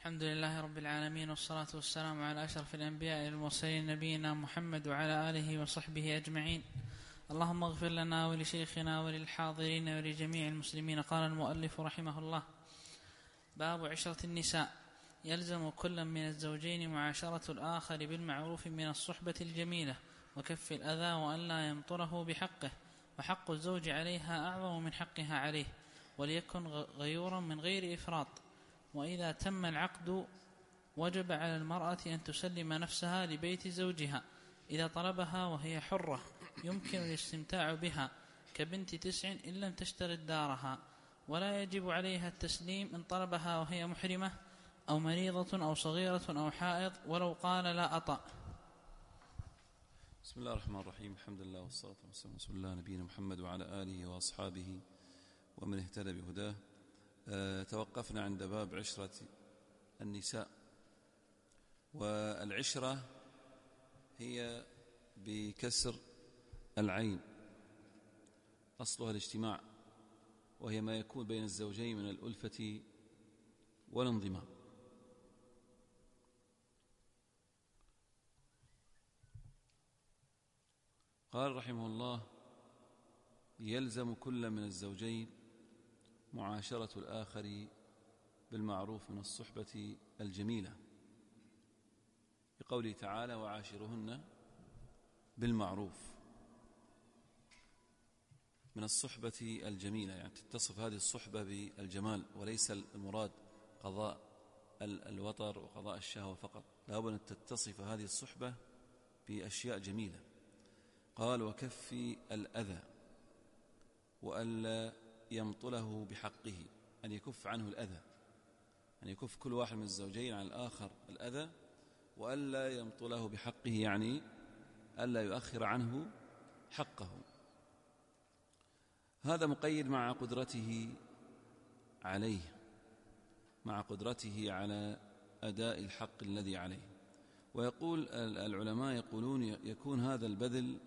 الحمد لله رب العالمين، والصلاة والسلام على أشرف الأنبياء والمرسلين نبينا محمد وعلى آله وصحبه أجمعين. اللهم اغفر لنا ولشيخنا وللحاضرين ولجميع المسلمين. قال المؤلف رحمه الله: باب عشرة النساء. يلزم كل من الزوجين معاشرة الآخر بالمعروف من الصحبة الجميلة وكف الأذى وأن لا يمطره بحقه، وحق الزوج عليها أعظم من حقها عليه، وليكن غيورا من غير إفراط. وإذا تم العقد وجب على المرأة أن تسلم نفسها لبيت زوجها إذا طلبها وهي حرة يمكن الاستمتاع بها كبنت 9 إن لم تشترط دارها، ولا يجب عليها التسليم إن طلبها وهي محرمة أو مريضة أو صغيرة أو حائض ولو قال لا أطأ. بسم الله الرحمن الرحيم. الحمد لله والصلاة والسلام على رسول الله نبينا محمد وعلى آله وأصحابه ومن اهتدى بهداه. توقفنا عند باب عشرة النساء، والعشرة هي بكسر العين أصلها الاجتماع، وهي ما يكون بين الزوجين من الألفة والانضمام. قال رحمه الله: يلزم كل من الزوجين معاشرة الآخر بالمعروف من الصحبة الجميلة، بقوله تعالى: وعاشرهن بالمعروف. من الصحبة الجميلة يعني تتصف هذه الصحبة بالجمال، وليس المراد قضاء الوطر وقضاء الشهوة فقط، لا بد أن تتصف هذه الصحبة بأشياء جميلة. قال: وكف الأذى وألا يمطله بحقه، أن يكف عنه الأذى، أن يكف كل واحد من الزوجين عن الآخر الأذى، وألا يمطله بحقه يعني ألا يؤخر عنه حقه. هذا مقيد مع قدرته عليه، مع قدرته على أداء الحق الذي عليه. ويقول العلماء يقولون يكون هذا البذل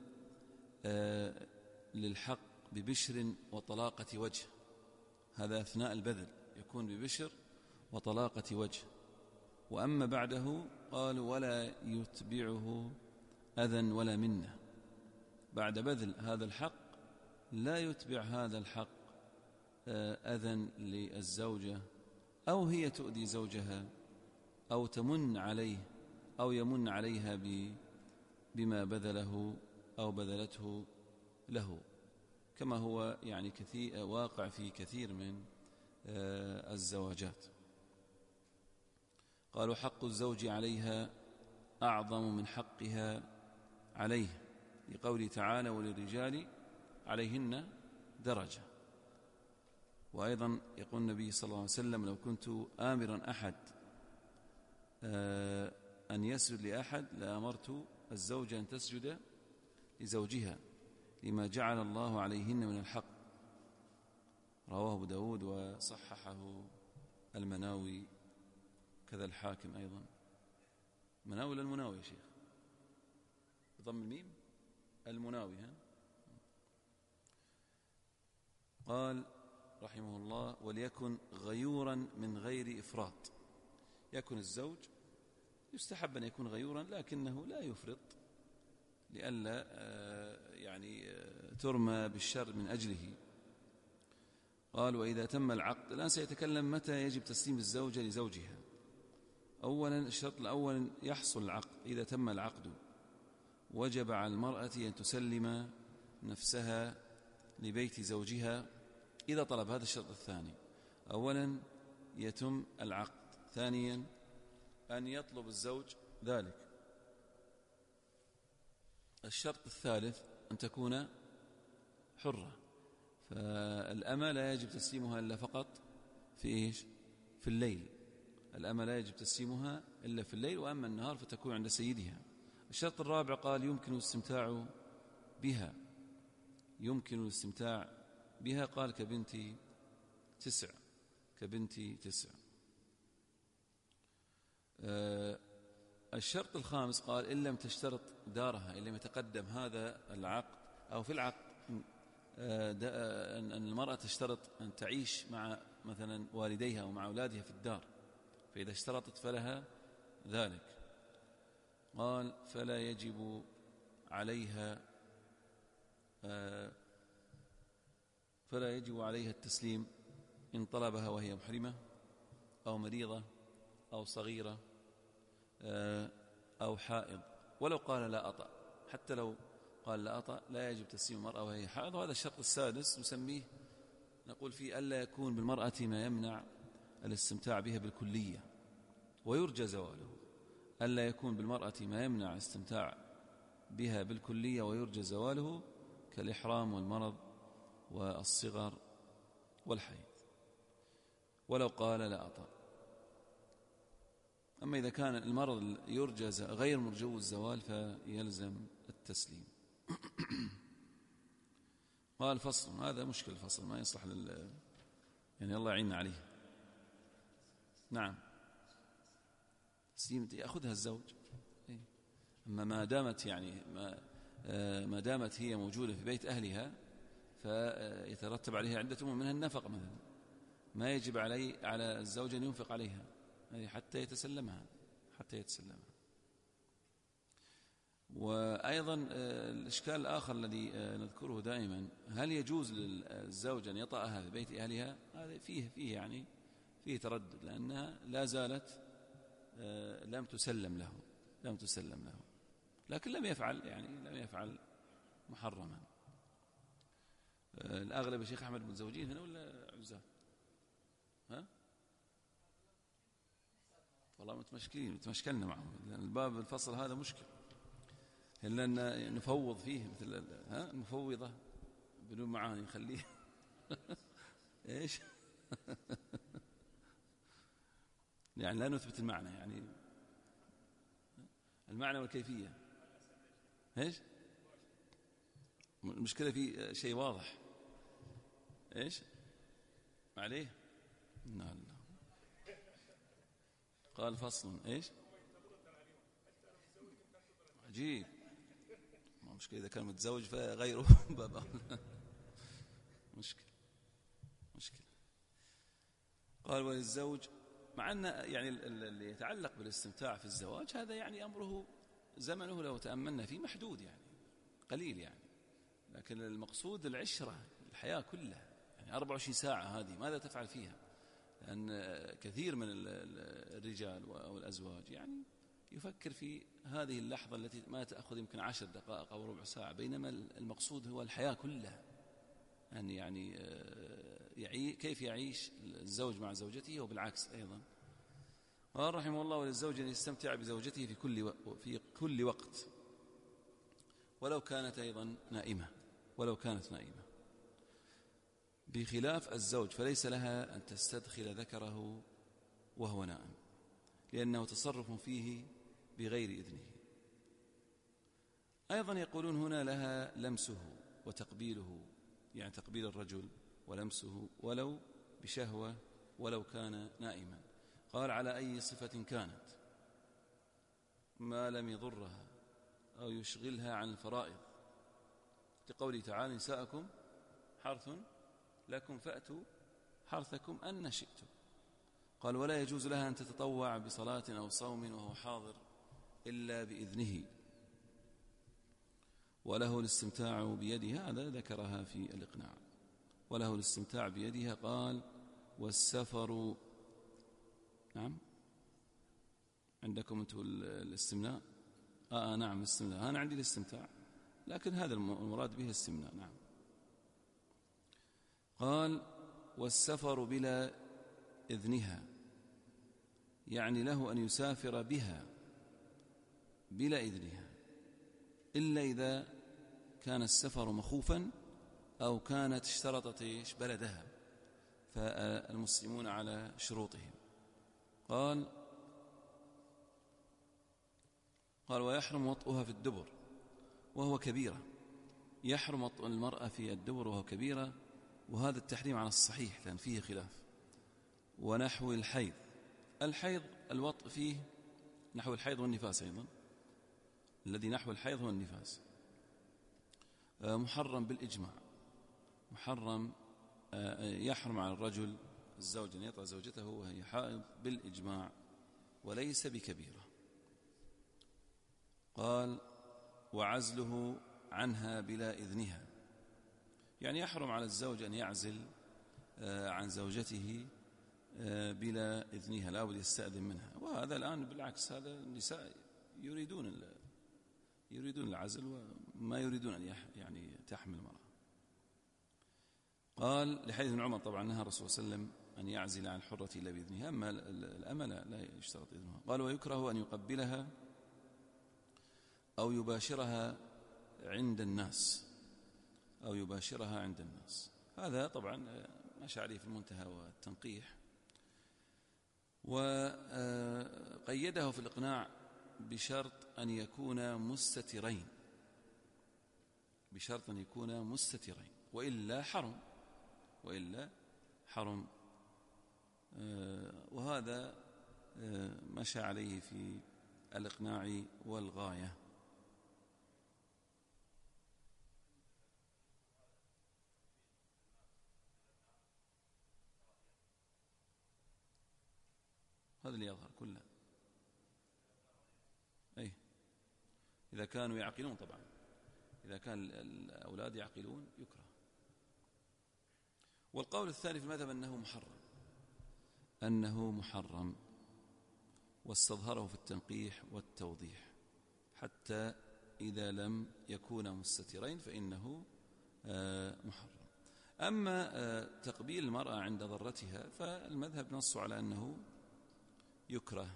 للحق ببشر وطلاقة وجه، هذا أثناء البذل يكون ببشر وطلاقة وجه. وأما بعده قالوا: ولا يتبعه أذى ولا منة، بعد بذل هذا الحق لا يتبع هذا الحق أذى للزوجة، أو هي تؤذي زوجها أو تمن عليه أو يمن عليها بما بذله أو بذلته له، كما هو يعني واقع في كثير من الزواجات. قالوا: حق الزوج عليها أعظم من حقها عليه، لقوله تعالى: وللرجال عليهن درجة. وأيضا يقول النبي صلى الله عليه وسلم: لو كنت آمرا أحد أن يسجد لأحد لأمرت الزوجة أن تسجد لزوجها لما جعل الله عليهن من الحق. رواه أبو داود وصححه المناوي، كذا الحاكم أيضا. مناوي ولا المناوي يا شيخ؟ بضم الميم المناوي. قال رحمه الله: وليكن غيورا من غير إفراط. يكن الزوج يستحب أن يكون غيورا لكنه لا يفرط لئلا يعني ترمى بالشر من أجله. قال: وإذا تم العقد. الآن سيتكلم متى يجب تسليم الزوجة لزوجها. أولا الشرط الأول يحصل العقد. إذا تم العقد وجب على المرأة أن تسلم نفسها لبيت زوجها إذا طلب. هذا الشرط الثاني. أولا يتم العقد. ثانيا أن يطلب الزوج ذلك. الشرط الثالث أن تكون حرة، فالأمة لا يجب تسليمها إلا فقط في إيش؟ في الليل. الأمة لا يجب تسليمها إلا في الليل، وأما النهار فتكون عند سيدها. الشرط الرابع قال: يمكن الاستمتاع بها. يمكن الاستمتاع بها قال كبنت 9. كبنت 9. الشرط الخامس قال: إن لم تشترط دارها، إن لم يتقدم هذا العقد أو في العقد أن المرأة تشترط أن تعيش مع مثلا والديها ومع أولادها في الدار، فإذا اشترطت فلها ذلك. قال فلا يجب عليها التسليم إن طلبها وهي محرمة أو مريضة أو صغيرة أو حائض، ولو قال لا أطأ. حتى لو قال لا أطأ لا يجب تسليم المرأة وهي حائض. وهذا الشرط السادس نسميه، نقول فيه ألا يكون بالمرأة ما يمنع الاستمتاع بها بالكلية ويرجى زواله. ألا يكون بالمرأة ما يمنع الاستمتاع بها بالكلية ويرجى زواله، كالإحرام والمرض والصغر والحيض، ولو قال لا أطأ. أما إذا كان المرض يرجى غير مرجو الزوال فيلزم التسليم. قال فصل، هذا مشكل الفصل ما يصلح يعني الله يعيننا عليه. نعم تسليم يأخذها الزوج. أما ما دامت يعني ما دامت هي موجودة في بيت أهلها فيترتب عليها عدة أمور، منها النفقة مثلا، ما يجب على الزوج أن ينفق عليها حتى يتسلمها. وأيضا الإشكال الآخر الذي نذكره دائما، هل يجوز للزوج أن يطأها في بيت أهلها؟ هذا فيه تردد، لأنها لا زالت لم تسلم له، لكن لم يفعل محرما. الأغلب الشيخ أحمد متزوجين هنا ولا عزاب؟ والله متمشكلنا معهم، لأن الباب الفصل هذا مشكل، إلا أن نفوض فيه مثل المفوضة بدون معاني نخليه إيش يعني لا نثبت المعنى، يعني المعنى والكيفية. إيش المشكلة في شيء واضح؟ إيش عليه؟ لا. قال فصل إيش عجيب، مشكلة إذا كان متزوج فغيره بابا مشكلة. قال وللزوج، مع أن يعني اللي يتعلق بالاستمتاع في الزواج هذا يعني أمره زمنه لو تأملنا فيه محدود، يعني قليل لكن المقصود العشرة، الحياة كلها، 24 ساعة هذه ماذا تفعل فيها؟ لأن كثير من الرجال أو الأزواج يفكر في هذه اللحظة التي ما تأخذ يمكن 10 دقائق أو ربع ساعة، بينما المقصود هو الحياة كلها، كيف يعيش الزوج مع زوجته وبالعكس أيضا. قال رحمه الله وللزوج أن يستمتع بزوجته في كل وقت ولو كانت أيضا نائمة، بخلاف الزوج فليس لها أن تستدخل ذكره وهو نائم، لأنه تصرف فيه بغير إذنه. أيضا يقولون هنا لها لمسه وتقبيله، يعني تقبيل الرجل ولمسه ولو بشهوة ولو كان نائما. قال على أي صفة كانت، ما لم يضرها أو يشغلها عن الفرائض، لقوله تعالى نساءكم حرث لكم فأتوا حرثكم أن شئتم. قال ولا يجوز لها أن تتطوع بصلاة أو صوم وهو حاضر إلا بإذنه، وله الاستمتاع بيدها، هذا ذكرها في الإقناع، وله الاستمتاع بيدها. قال والسفر، نعم عندكم أنتم الاستمناء؟ نعم الاستمناء، أنا عندي الاستمتاع، لكن هذا المراد به الاستمناء. نعم. قال والسفر بلا إذنها، يعني له أن يسافر بها بلا إذنها، إلا إذا كان السفر مخوفا أو كانت اشترطت بلدها، فالمسلمون على شروطهم. قال ويحرم وطئها في الدبر وهو كبيرة، يحرم وطئ المرأة في الدبر وهو كبيرة، وهذا التحريم على الصحيح لأن فيه خلاف. ونحو الحيض الوطء فيه نحو الحيض والنفاس، أيضا الذي نحو الحيض هو النفاس، محرم بالإجماع، يحرم على الرجل الزوج أن يطأ زوجته وهي حائض بالإجماع. وليس بكبيرة. قال وعزله عنها بلا إذنها، يعني يحرم على الزوج أن يعزل عن زوجته بلا إذنها، لا بد يستأذن منها. وهذا الآن بالعكس، هذا النساء يريدون العزل وما يريدون أن يعني تحمل المرأة. قال لحديث ابن عمر طبعا نهى الرسول صلى الله عليه وسلم أن يعزل عن الحرة إلا بإذنها، أما الأمة لا يشترط إذنها. قال ويكره أن يقبلها أو يباشرها عند الناس، هذا طبعا ماشى عليه في المنتهى والتنقيح. وقيده في الإقناع بشرط أن يكون مستترين، وإلا حرم. وهذا مشى عليه في الإقناع والغاية. هذا اللي يظهر كله. أي إذا كانوا يعقلون، طبعا إذا كان الأولاد يعقلون يكره. والقول الثاني في المذهب أنه محرم، واستظهره في التنقيح والتوضيح، حتى إذا لم يكونا مستترين فإنه محرم. أما تقبيل المرأة عند ضرتها فالمذهب نص على أنه يكره.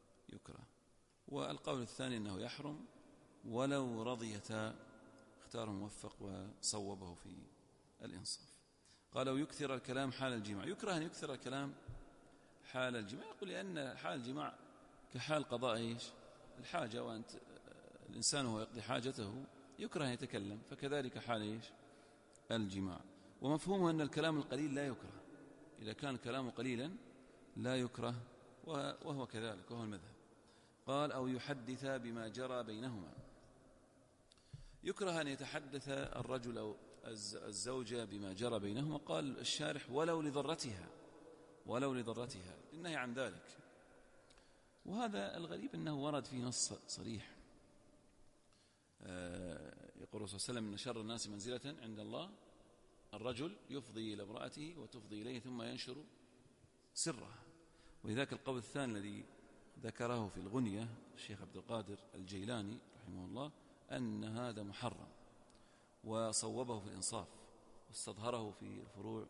والقول الثاني أنه يحرم ولو رضيتا، اختار موفق وصوبه في الإنصاف. قال ويكثر الكلام حال الجماع، يكره أن يكثر الكلام حال الجماع. يقول لأن حال الجماع كحال قضاء الحاجة، وأنت الإنسان وهو يقضي حاجته يكره أن يتكلم، فكذلك حال الجماع. ومفهومه أن الكلام القليل لا يكره، إذا كان الكلام قليلا لا يكره، وهو كذلك، وهو المذهب. قال أو يحدث بما جرى بينهما، يكره أن يتحدث الرجل أو الزوجة بما جرى بينهما. قال الشارح ولو لضرتها، النهي عن ذلك. وهذا الغريب أنه ورد فيه نص صريح. يقول الرسول صلى الله عليه وسلم إن شر الناس منزلة عند الله الرجل يفضي إلى امرأته وتفضي إليه ثم ينشر سرها. ولذلك القول الثاني الذي ذكره في الغنية الشيخ عبد القادر الجيلاني رحمه الله أن هذا محرم، وصوبه في الإنصاف، واستظهره في الفروع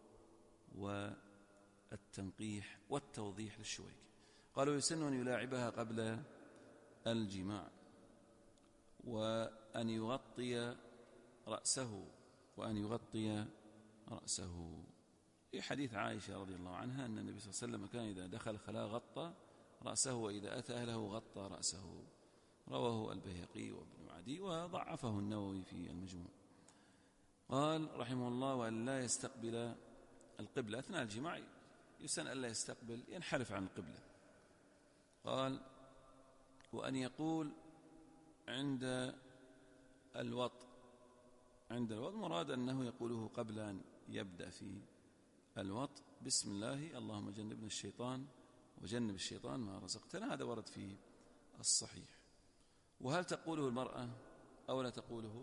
والتنقيح والتوضيح للشويكي. قالوا يسن أن يلاعبها قبل الجماع، وأن يغطي رأسه في حديث عائشة رضي الله عنها أن النبي صلى الله عليه وسلم كان إذا دخل خلاء غطى رأسه، وإذا أتى أهله غطى رأسه. رواه البيهقي وابن عدي، وضعفه النووي في المجموع. قال رحمه الله وأن لا يستقبل القبلة أثناء الجماع، يسن أن لا يستقبل، ينحرف عن القبلة. قال وأن يقول عند الوطء مراد أنه يقوله قبل أن يبدأ في الوطء بسم الله اللهم جنبنا الشيطان وجنب الشيطان ما رزقتنا. هذا ورد في الصحيح. وهل تقوله المرأة أو لا تقوله؟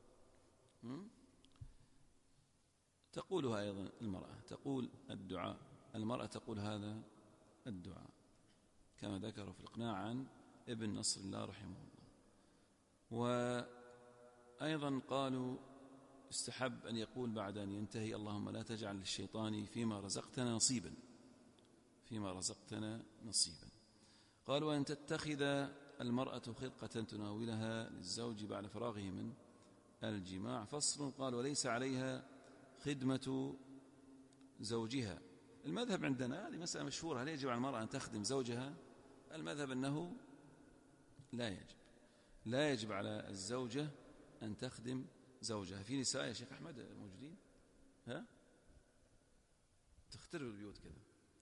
تقولها أيضا المرأة، تقول الدعاء، المرأة تقول هذا الدعاء كما ذكر في الإقناع عن ابن نصر الله رحمه الله. وأيضا قالوا استحب أن يقول بعد أن ينتهي اللهم لا تجعل للشيطان فيما رزقتنا نصيبا. قالوا أن تتخذ المرأة خرقة تناولها للزوج بعد فراغه من الجماع. فصل. قال وليس عليها خدمة زوجها. المذهب عندنا هذه مسألة مشهورة، هل يجب على المرأة أن تخدم زوجها؟ المذهب أنه لا يجب على الزوجة أن تخدم زوجها. في نساء يا شيخ أحمد موجودين تخترب البيوت كذا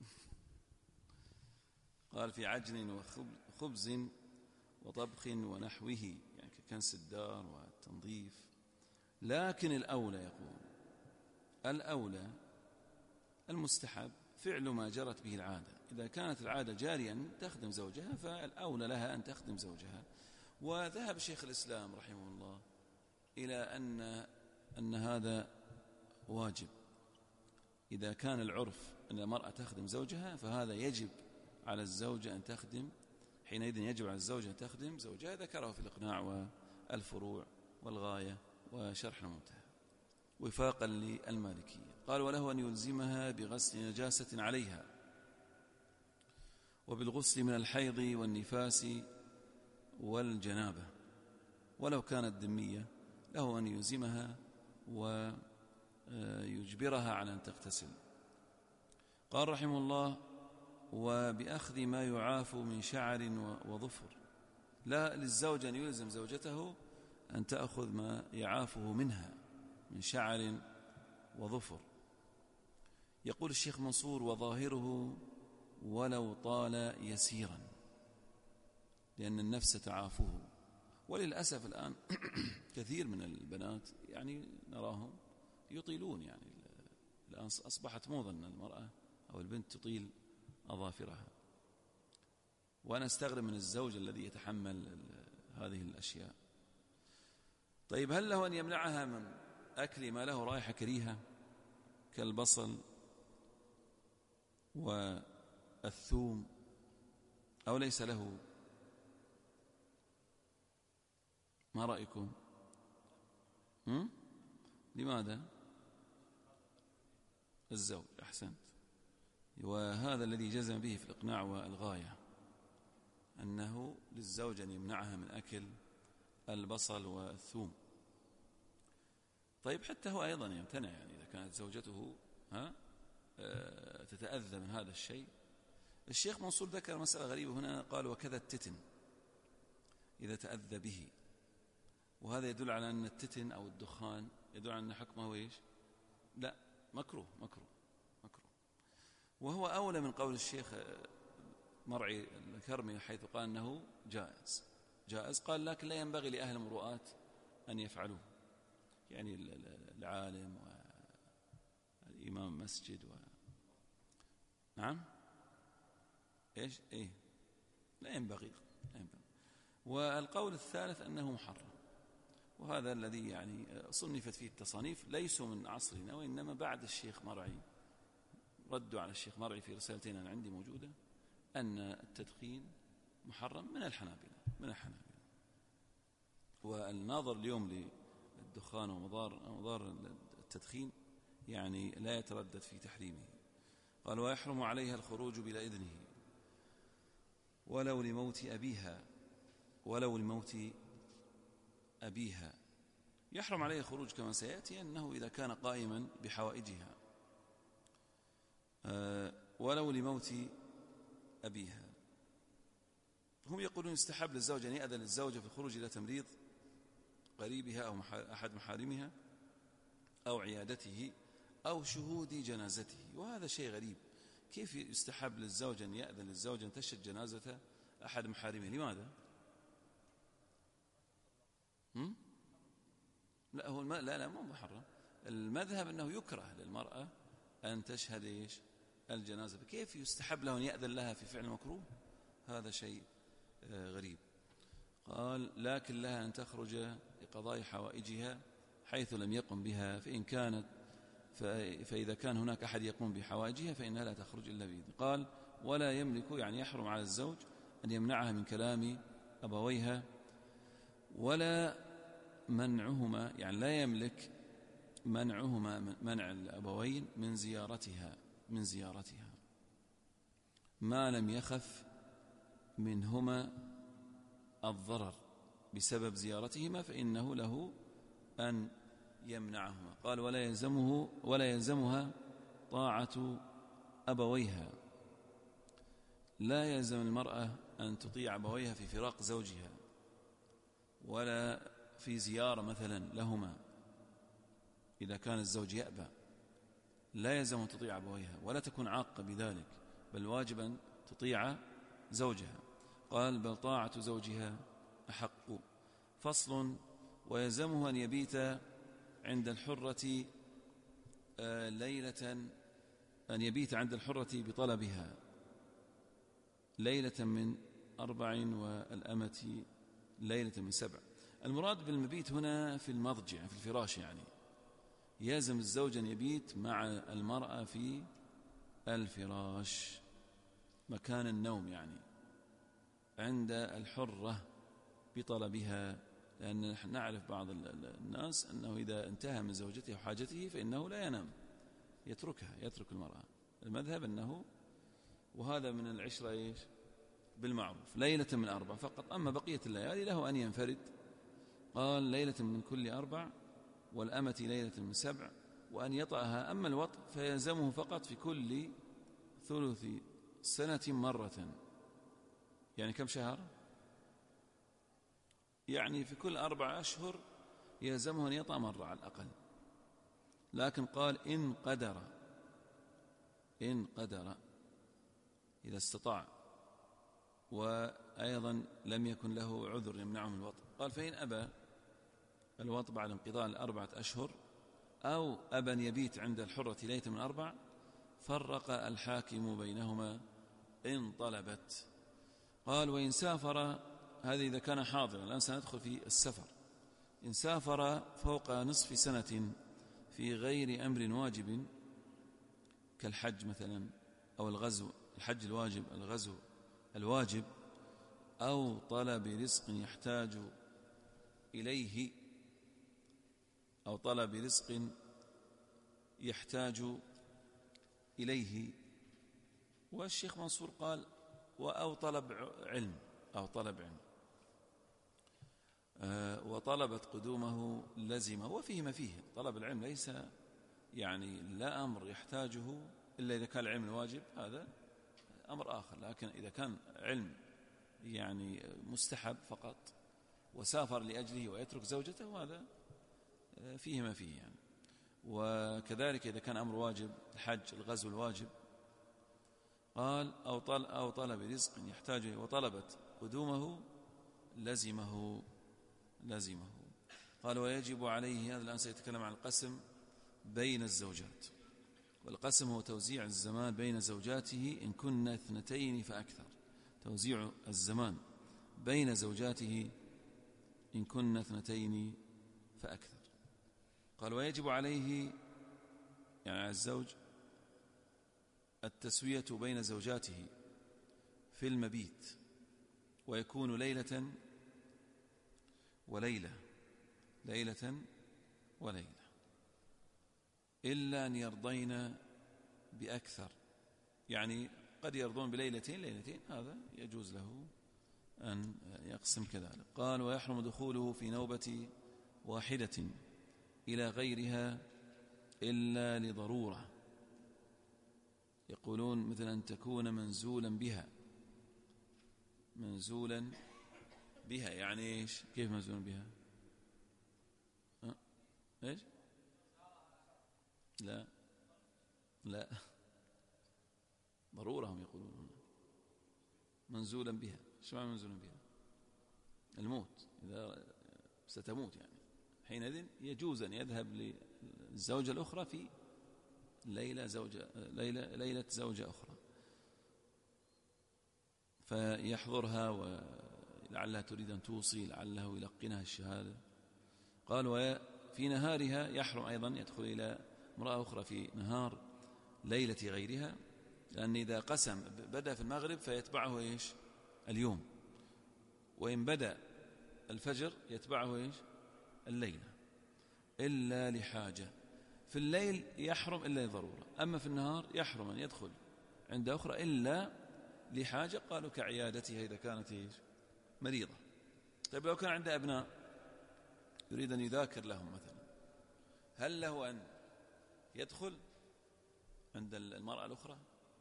قال في عجن وخبز وطبخ ونحوه، يعني كنس الدار والتنظيف. لكن الأولى، يقول الأولى المستحب فعل ما جرت به العادة. إذا كانت العادة جاريا تخدم زوجها فالأولى لها أن تخدم زوجها. وذهب شيخ الإسلام رحمه الله إلى أن هذا واجب. إذا كان العرف أن المرأة تخدم زوجها فهذا يجب على الزوجة أن تخدم، حينئذ يجب على الزوجة أن تخدم زوجها. ذكره في الإقناع والفروع والغاية وشرح المنتهى وفاقا للمالكية. قال وله أن يلزمها بغسل نجاسة عليها وبالغسل من الحيض والنفاس والجنابة، ولو كانت ذمية له أن يلزمها ويجبرها على أن تغتسل. قال رحمه الله وبأخذ ما يعاف من شعر وظفر. لا للزوج أن يلزم زوجته أن تأخذ ما يعافه منها من شعر وظفر. يقول الشيخ منصور وظاهره ولو طال يسيرا، لأن النفس تعافه. وللأسف الآن كثير من البنات يعني نراهم يطيلون، يعني الآن أصبحت موضة أن المرأة أو البنت تطيل أظافرها. وأنا أستغرب من الزوج الذي يتحمل هذه الأشياء. طيب هل له أن يمنعها من أكل ما له رائحة كريهة كالبصل والثوم أو ليس له؟ ما رأيكم؟ لماذا؟ الزوج. أحسنت. وهذا الذي جزم به في الإقناع والغاية، أنه للزوج أن يمنعها من أكل البصل والثوم. طيب حتى هو أيضا يمتنع، يعني إذا كانت زوجته تتأذى من هذا الشيء. الشيخ منصور ذكر مسألة غريبة هنا، قال وكذا التتن إذا تأذى به. وهذا يدل على أن التتن أو الدخان يدل على أن حكمه إيش؟ لا، مكروه. وهو أولى من قول الشيخ مرعي الكرمي حيث قال أنه جائز. قال لكن لا ينبغي لأهل المروءات أن يفعلوه، يعني العالم والإمام المسجد نعم إيش لا ينبغي. والقول الثالث أنه محرم، وهذا الذي يعني صنفت فيه التصانيف ليسوا من عصرنا وإنما بعد الشيخ مرعي. ردوا على الشيخ مرعي في رسالتين أنا عندي موجودة أن التدخين محرم من الحنابلة. والناظر اليوم للدخان ومضار التدخين يعني لا يتردد في تحريمه. قال ويحرم عليها الخروج بلا إذنه ولو لموت أبيها. يحرم عليه الخروج كما سيأتي أنه إذا كان قائما بحوائجها ولو لموت أبيها. هم يقولون يستحب للزوج أن يأذن للزوجة في الخروج إلى تمريض قريبها أو أحد محارمها أو عيادته أو شهود جنازته. وهذا شيء غريب، كيف يستحب للزوج أن يأذن للزوجة أن تشهد جنازة أحد محارمه؟ لماذا؟ لا هو لا مو محرم. المذهب أنه يكره للمرأة أن تشهد الجنازة، كيف يستحب له أن يأذن لها في فعل مكروه؟ هذا شيء غريب. قال لكن لها أن تخرج لقضاء حوائجها حيث لم يقم بها، فإذا كان هناك أحد يقوم بحوائجها فإنها لا تخرج إلا بإذن. قال ولا يملك، يعني يحرم على الزوج أن يمنعها من كلام أبويها ولا منعهما، يعني لا يملك منعهما منع الأبوين من زيارتها ما لم يخف منهما الضرر بسبب زيارتهما فإنه له أن يمنعهما. قال ولا يلزمها طاعة أبويها. لا يلزم المرأة أن تطيع أبويها في فراق زوجها ولا في زيارة مثلا لهما إذا كان الزوج يأبى. لا يلزم أن تطيع أبويها ولا تكون عاقة بذلك، بل واجبا تطيع زوجها. قال بل طاعة زوجها أحق. فصل ويلزمه أن يبيت عند الحرة ليلة أن يبيت عند الحرة بطلبها ليلة من 4 والأمة ليلة من 7. المراد بالمبيت هنا في المضجع، في الفراش، يعني يلزم الزوج أن يبيت مع المرأة في الفراش مكان النوم، يعني عند الحرة بطلبها، لأن نحن نعرف بعض الناس أنه إذا انتهى من زوجته وحاجته فإنه لا ينام، يتركها، يترك المرأة. المذهب أنه، وهذا من العشرة إيش؟ بالمعروف، ليلة من 4 فقط. أما بقية الليالي له أن ينفرد. قال ليلة من كل 4 والأمة ليلة من 7 وأن يطأها. أما الوطء فيلزمه فقط في كل ثلث سنة مرة. يعني كم شهر؟ يعني في كل 4 أشهر يلزمه أن يطأ مرة على الأقل. لكن قال إن قدر إذا استطاع، وأيضا لم يكن له عذر يمنعه من الوطء. قال فإن أبى الوطء بعد انقضاء 4 أشهر أو أبى أن يبيت عند الحرة ليلة من 4 فرق الحاكم بينهما إن طلبت. قال وإن سافر، هذا إذا كان حاضرا، الآن سندخل في السفر. إن سافر فوق نصف سنة في غير أمر واجب كالحج مثلا أو الغزو، الحج الواجب، الغزو الواجب، أو طلب رزق يحتاج إليه، أو طلب رزق يحتاج إليه. والشيخ منصور قال أو طلب علم، أو طلب علم، وطلبت قدومه لزمه. وفيه ما فيه. طلب العلم ليس يعني لا أمر يحتاجه إلا إذا كان العلم الواجب، هذا أمر آخر. لكن إذا كان علم يعني مستحب فقط وسافر لأجله ويترك زوجته، هذا فيه ما فيه يعني. وكذلك إذا كان أمر واجب، الحج، الغزو الواجب. قال أو طلب رزق يحتاجه وطلبت قدومه لزمه. قال ويجب عليه. هذا الآن سيتكلم عن القسم بين الزوجات. والقسم هو توزيع الزمان بين زوجاته إن كن 2 فأكثر. توزيع الزمان بين زوجاته إن كن 2 فأكثر. قال ويجب عليه، يعني على الزوج، التسوية بين زوجاته في المبيت، ويكون ليلة وليلة، إلا أن يرضين بأكثر. يعني قد يرضون بليلتين، هذا يجوز له أن يقسم كذلك. قال ويحرم دخوله في نوبة واحدة إلى غيرها إلا لضرورة. يقولون مثل أن تكون منزولا بها. يعني إيش؟ كيف منزولا بها؟ إيش؟ لا ضرورة هم يقولون منزولا بها. شو معنى منزولا بها؟ الموت، إذا ستموت يعني، حينئذ يجوز أن يذهب للزوجة الأخرى في ليلة زوجة أخرى، فيحضرها ولعلها تريد أن توصي، لعله يلقنها الشهادة. قال وفي نهارها يحرم أيضا يدخل إلى امرأة أخرى في نهار ليلة غيرها، لأن إذا قسم بدأ في المغرب فيتبعه إيش؟ اليوم. وإن بدأ الفجر يتبعه إيش؟ الليلة، إلا لحاجة. في الليل يحرم إلا لضرورة. أما في النهار يحرم أن يدخل عند أخرى إلا لحاجة. قالوا كعيادتها إذا كانت إيش؟ مريضة. طيب لو كان عنده أبناء يريد أن يذاكر لهم مثلا، هل له أن يدخل عند المرأة الأخرى؟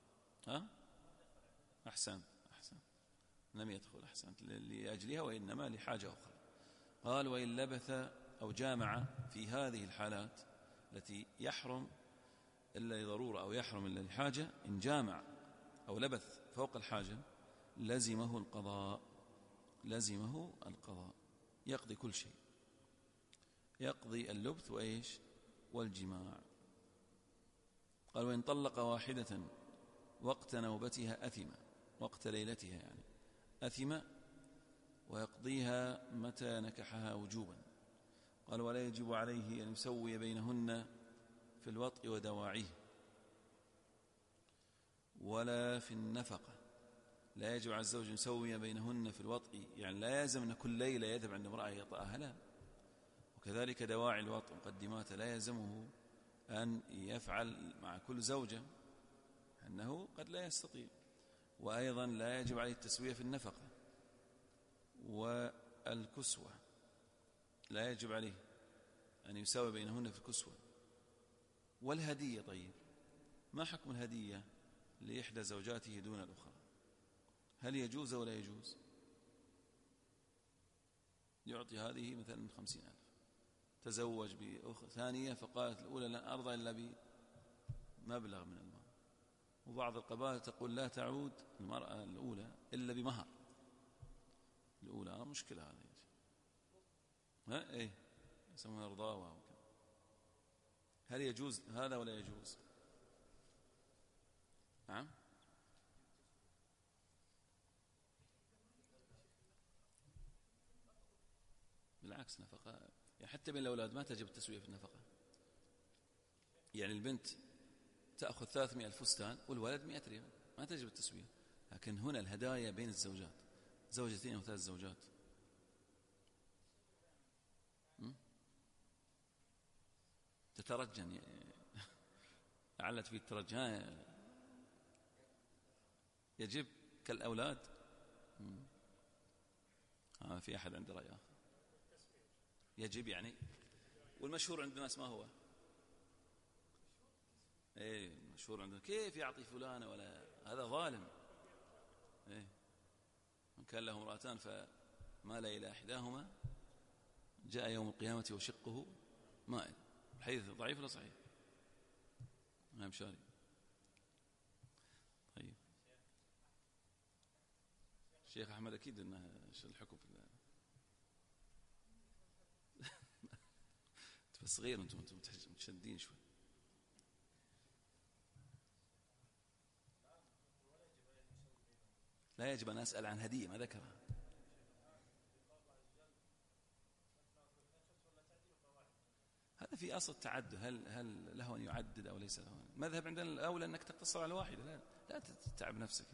أحسنت، لم يدخل، أحسنت، لأجلها، وإنما لحاجة أخرى. قال وإن لبث أو جامع في هذه الحالات التي يحرم إلا لضرورة أو يحرم إلا لحاجة، إن جامع أو لبث فوق الحاجة لزمه القضاء، يقضي كل شيء، يقضي اللبث وإيش؟ والجماع. قال وإن طلق واحدة وقت نوبتها أثم، وقت ليلتها يعني أثم، ويقضيها متى نكحها وجوبا. قال ولا يجب عليه أن يسوي بينهن في الوطء ودواعيه ولا في النفقة. لا يجب على الزوج أن يسوي بينهن في الوطء، يعني لا يلزم أن كل ليلة يذهب عند امرأة يطأها، لا. وكذلك دواعي الوطء مقدمات لا يلزمه أن يفعل مع كل زوجة، أنه قد لا يستطيع. وأيضا لا يجب عليه التسوية في النفقة والكسوة، لا يجب عليه أن يساوي بينهن في الكسوة. والهدية، طيب ما حكم الهدية لإحدى زوجاته دون الأخرى؟ هل يجوز ولا يجوز؟ يعطي هذه مثلا 50,000، تزوج بأخرى ثانية فقالت الأولى لا أرضى إلا بمبلغ من المال. وبعض القبائل تقول لا تعود المرأة الأولى إلا بمهر الأولى. مشكلة هذه، إيه يسمونها رضاوة وكذا. هل يجوز هذا ولا يجوز؟ نعم. بالعكس نفقة، يعني حتى بين الأولاد ما تجب التسوية في النفقة. يعني البنت تأخذ 300 فستان والولد 100 ريال، ما تجب التسوية. لكن هنا الهدايا بين الزوجات، زوجتين أو 3 زوجات، تترجن لعلت في الترجان يجب كالأولاد. في أحد عنده رأي آخر يجب يعني. والمشهور عند الناس ما هو؟ ايه المشهور عندنا كيف يعطي فلانة ولا هذا ظالم. ايه من كان له امرأتان فمال إلى إحداهما جاء يوم القيامة وشقه مائل. الحديث ضعيف ولا صحيح؟ نعم شاري. طيب الشيخ أحمد أكيد أنه الحكم في الله. بس صغير أنتم متشدين شوي. لا يجب أن أسأل عن هدية ما ذكرها. هذا في أصل التعدد، هل له أن يعدد أو ليس له؟ مذهب عندنا الأولى أنك تقتصر على واحدة، لا تتعب نفسك.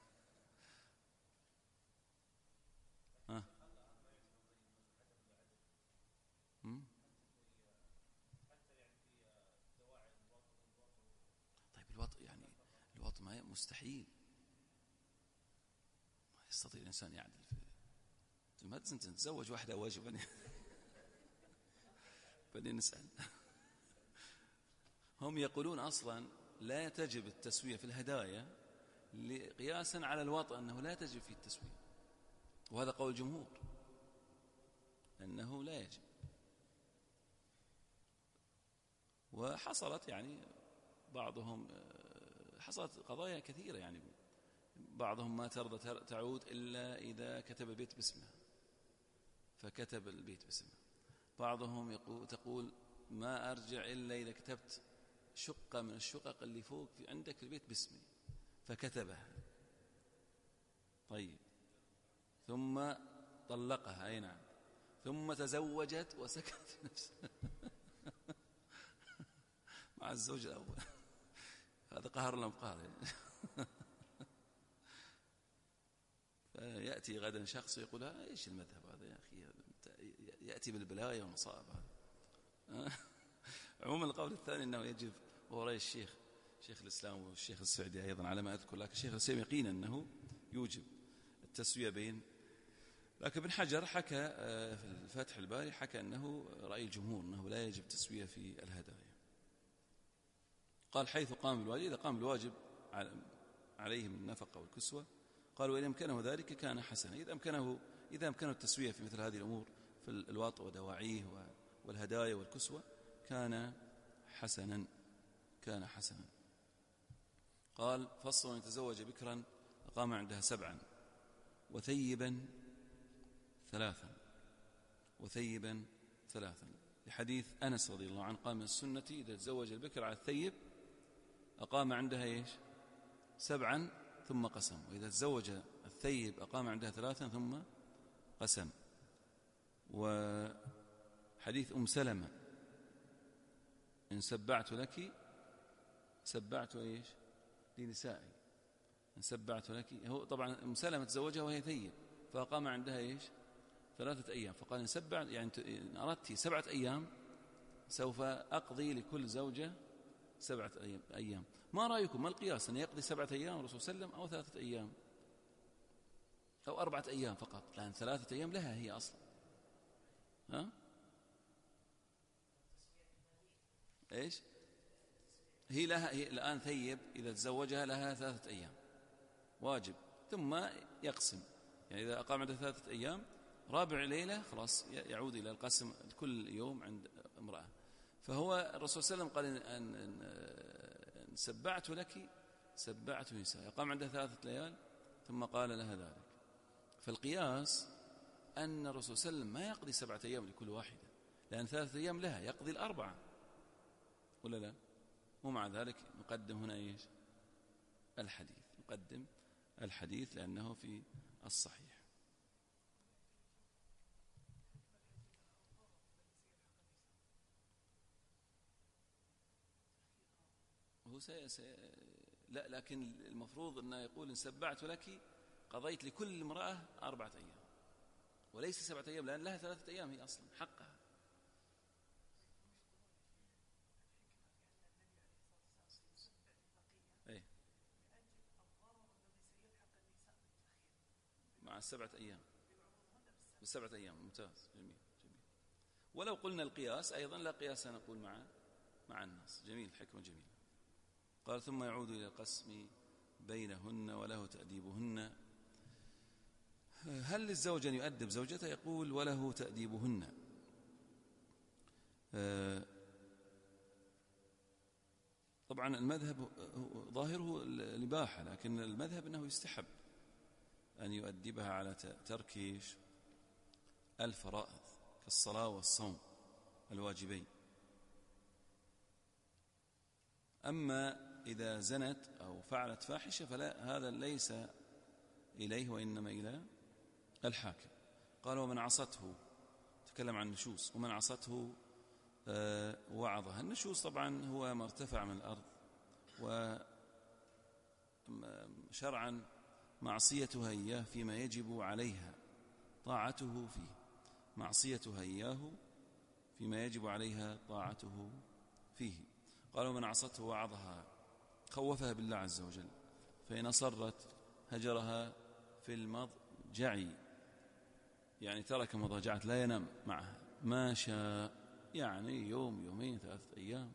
طيب الوطء يعني الوطء ما مستحيل، ما يستطيع الإنسان يعدل في ما تتزوج واحدة واجب بدي نسأل. هم يقولون أصلا لا تجب التسوية في الهدايا قياسا على الوطء أنه لا تجب فيه التسوية، وهذا قول الجمهور أنه لا يجب. وحصلت يعني بعضهم حصلت قضايا كثيرة، يعني بعضهم ما ترضى تعود إلا إذا كتب البيت باسمه فكتب البيت باسمه. بعضهم تقول ما أرجع إلا إذا كتبت شقة من الشقق اللي فوق في عندك في البيت باسمي فكتبها. طيب ثم طلقها، أي نعم، ثم تزوجت وسكنت نفسها مع الزوج الأول. هذا قهر لهم قهر. فيأتي غدا شخص يقول إيش المذهب هذا يا أخي، يأتي بالبلايا والمصائب هذا. عموما القول الثاني أنه يجب، وهو رأي شيخ الإسلام والشيخ السعدي أيضا على ما أذكر، لكن الشيخ الإسلام يقين أنه يوجب التسوية بين. لكن ابن حجر حكى في الفتح الباري حكى أنه رأي الجمهور أنه لا يجب تسوية في الهدايا. قال حيث قام بالواجب، إذا قام بالواجب عليه من النفقة والكسوة، قال وإن أمكنه ذلك كان حسنا. إذا أمكنه التسوية في مثل هذه الأمور في الوطء ودواعيه والهدايا والكسوة كان حسنا. قال فصل يتزوج بكرا أقام عندها 7 وثيبا 3 لحديث أنس رضي الله عنه قال من السنة إذا تزوج البكر على الثيب أقام عندها إيش 7 ثم قسم، وإذا تزوج الثيب أقام عندها 3 ثم قسم. وحديث أم سلمة إن سبعت لك سبعت إيش لنسائي، إن سبعت لك، هو طبعا أم سلمة تزوجها وهي ثيب فأقام عندها إيش 3 أيام، فقال إن سبعت يعني إن أردت 7 أيام سوف أقضي لكل زوجة 7 أيام. ما رأيكم، ما القياس، أن يقضي 7 أيام الرسول صلى الله عليه وسلم أو 3 أيام أو 4 أيام فقط، لأن 3 أيام لها هي أصلا. ها؟ إيش هي لها، هي الآن ثيب إذا تزوجها لها 3 أيام واجب، ثم يقسم، يعني إذا أقام عندها 3 أيام رابع ليلة خلاص يعود إلى القسم كل يوم عند امرأة. فهو الرسول صلى الله عليه وسلم قال إن سبعت لك سبعت نساء، أقام عندها 3 ليال ثم قال لها ذلك. فالقياس أن الرسول صلى الله عليه وسلم ما يقضي 7 أيام لكل واحدة، لأن 3 أيام لها، يقضي 4 ولا لا؟ ومع ذلك نقدم هنا إيش الحديث، نقدم الحديث لأنه في الصحيح. هو لا، لكن المفروض أنه يقول إن سبعت لك قضيت لكل امرأة 4 أيام وليس 7 أيام، لأن لها 3 أيام هي أصلا حقها. أي مع 7 أيام، ب7 أيام، ممتاز، جميل جميل. ولو قلنا القياس أيضا لا قياس نقول مع الناس، جميل، حكمة جميلة. قال ثم يعود إلى القسم بينهن وله تأديبهن. هل للزوج أن يؤدب زوجته؟ يقول وله تأديبهن. طبعا المذهب ظاهره الإباحة، لكن المذهب أنه يستحب أن يؤدبها على ترك الفرائض كالصلاة والصوم الواجبين. أما إذا زنت أو فعلت فاحشة فلا، هذا ليس إليه وإنما إلى الحاكم. قال ومن عصته، تكلم عن النشوز، ومن عصته وعظها. النشوز طبعا هو ما ارتفع من الأرض، وشرعا معصيتها إياه فيما يجب عليها طاعته فيه، معصيتها إياه فيما يجب عليها طاعته فيه. قال ومن عصته وعظها، خوفها بالله عز وجل، فإن أصرت هجرها في المضجع، يعني ترك مضاجعة، لا ينام معها ما شاء، يعني يوم يومين 3 أيام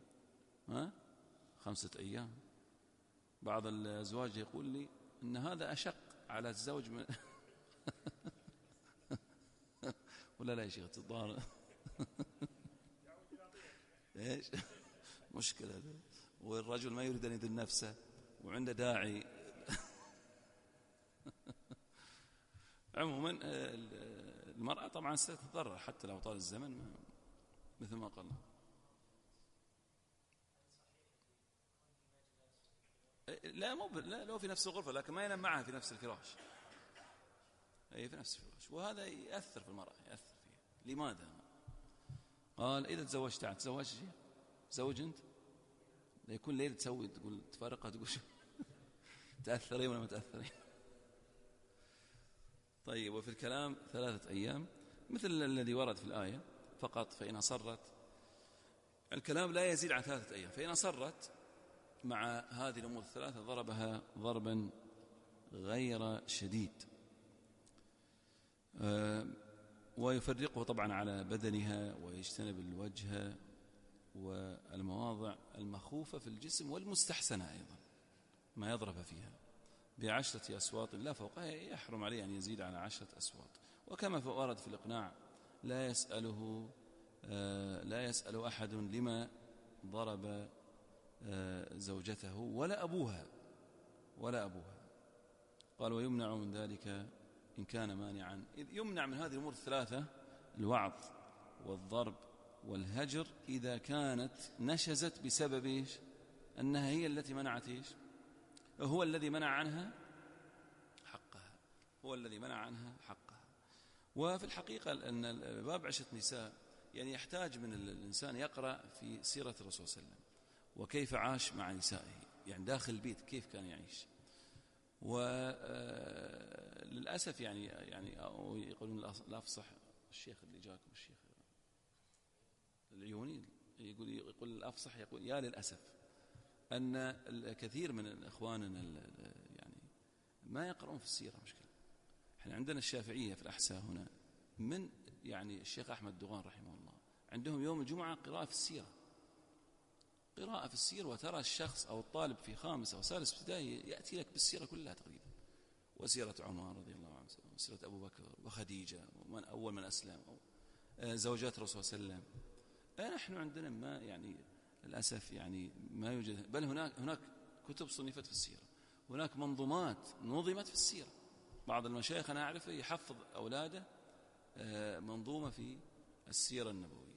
5 أيام. بعض الأزواج يقول لي إن هذا أشق على الزوج من ولا لا يا شيخ الضار إيش مشكلة، والرجل ما يريد أن يذل نفسه وعنده داعي عموما المرأة طبعا ستتضرر حتى لو طال الزمن مثل ما قال. لا لا لو في نفس الغرفة، لكن ما ينام معها في نفس الفراش، أي في نفس الفراش، وهذا يأثر في المرأة، يأثر فيها. لماذا؟ قال إذا تزوجت تزوج زوج أنت لا يكون ليلة تسوي تقول تفارقها تقول شو تأثرين ولا ما تأثرين. طيب وفي الكلام 3 أيام مثل الذي ورد في الآية فقط، فإن أصرت، الكلام لا يزيد عن 3 أيام، فإن أصرت مع هذه الأمور الثلاثة ضربها ضربا غير شديد، ويفرقه طبعا على بدنها، ويجتنب الوجه والمواضع المخوفة في الجسم والمستحسنة أيضا ما يضرب فيها ب10 أسواط لا فوقها، يحرم عليه أن يزيد على 10 أسواط. وكما ورد في الإقناع لا يسأل أحد لما ضرب زوجته ولا أبوها. قال ويمنع من ذلك إن كان مانعا، إذ يمنع من هذه الأمور الثلاثة الوعظ والضرب والهجر إذا كانت نشزت بسبب أنها هي التي منعت إيش؟ هو الذي منع عنها حقها، هو الذي منع عنها حقها. وفي الحقيقة أن باب عشة نساء يعني يحتاج من الإنسان يقرأ في سيرة الرسول صلى الله عليه وسلم وكيف عاش مع نسائه، يعني داخل البيت كيف كان يعيش. وللأسف يعني يقولون الأفصح الشيخ اللي جاكم الشيخ العيوني يقول الأفصح، يقول يا للأسف أن الكثير من إخواننا يعني ما يقرؤون في السيرة. مشكلة احنا عندنا الشافعية في الأحساء هنا من يعني الشيخ أحمد دوغان رحمه الله عندهم يوم الجمعة قراءة في السيرة، قراءة في السيرة، وترى الشخص أو الطالب في خامس أو سادس ابتدائي يأتي لك بالسيرة كلها تقريبا، وسيرة عمر رضي الله عنه، وسيرة أبو بكر وخديجة ومن أول من أسلم، أو زوجات الرسول صلى الله عليه وسلم. نحن عندنا ما يعني للأسف يعني ما يوجد، بل هناك كتب صنفت في السيرة، هناك منظومات نظمت في السيرة. بعض المشايخ أنا أعرفه يحفظ أولاده منظومة في السيرة النبوية.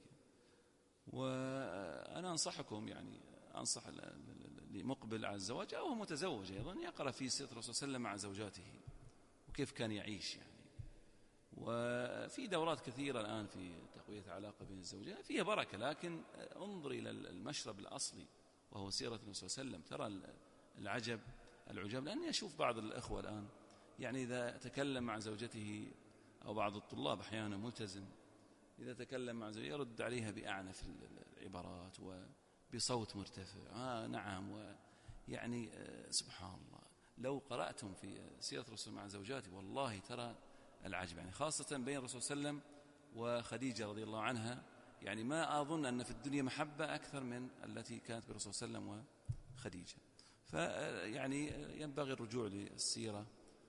وأنا أنصحكم يعني أنصح لمقبل على الزواج أو متزوج أيضا يقرأ في سيرة الرسول صلى الله عليه وسلم مع زوجاته وكيف كان يعيش يعني. وفي دورات كثيرة الآن في تقوية علاقة بين الزوجين فيها بركة، لكن انظر إلى المشرب الأصلي وهو سيرة الرسول صلى الله عليه وسلم، ترى العجاب. لأني أشوف بعض الأخوة الآن يعني إذا تكلم مع زوجته أو بعض الطلاب أحيانا ملتزم إذا تكلم مع زوجته يرد عليها بأعنف العبارات وبصوت مرتفع نعم، ويعني سبحان الله. لو قرأتم في سيرة الرسول مع زوجاته والله ترى العجب، يعني خاصة بين الرسول صلى الله عليه وسلم وخديجة رضي الله عنها، يعني ما أظن أن في الدنيا محبة أكثر من التي كانت بالرسول صلى الله عليه وسلم وخديجة. فيعني ينبغي الرجوع للسيرة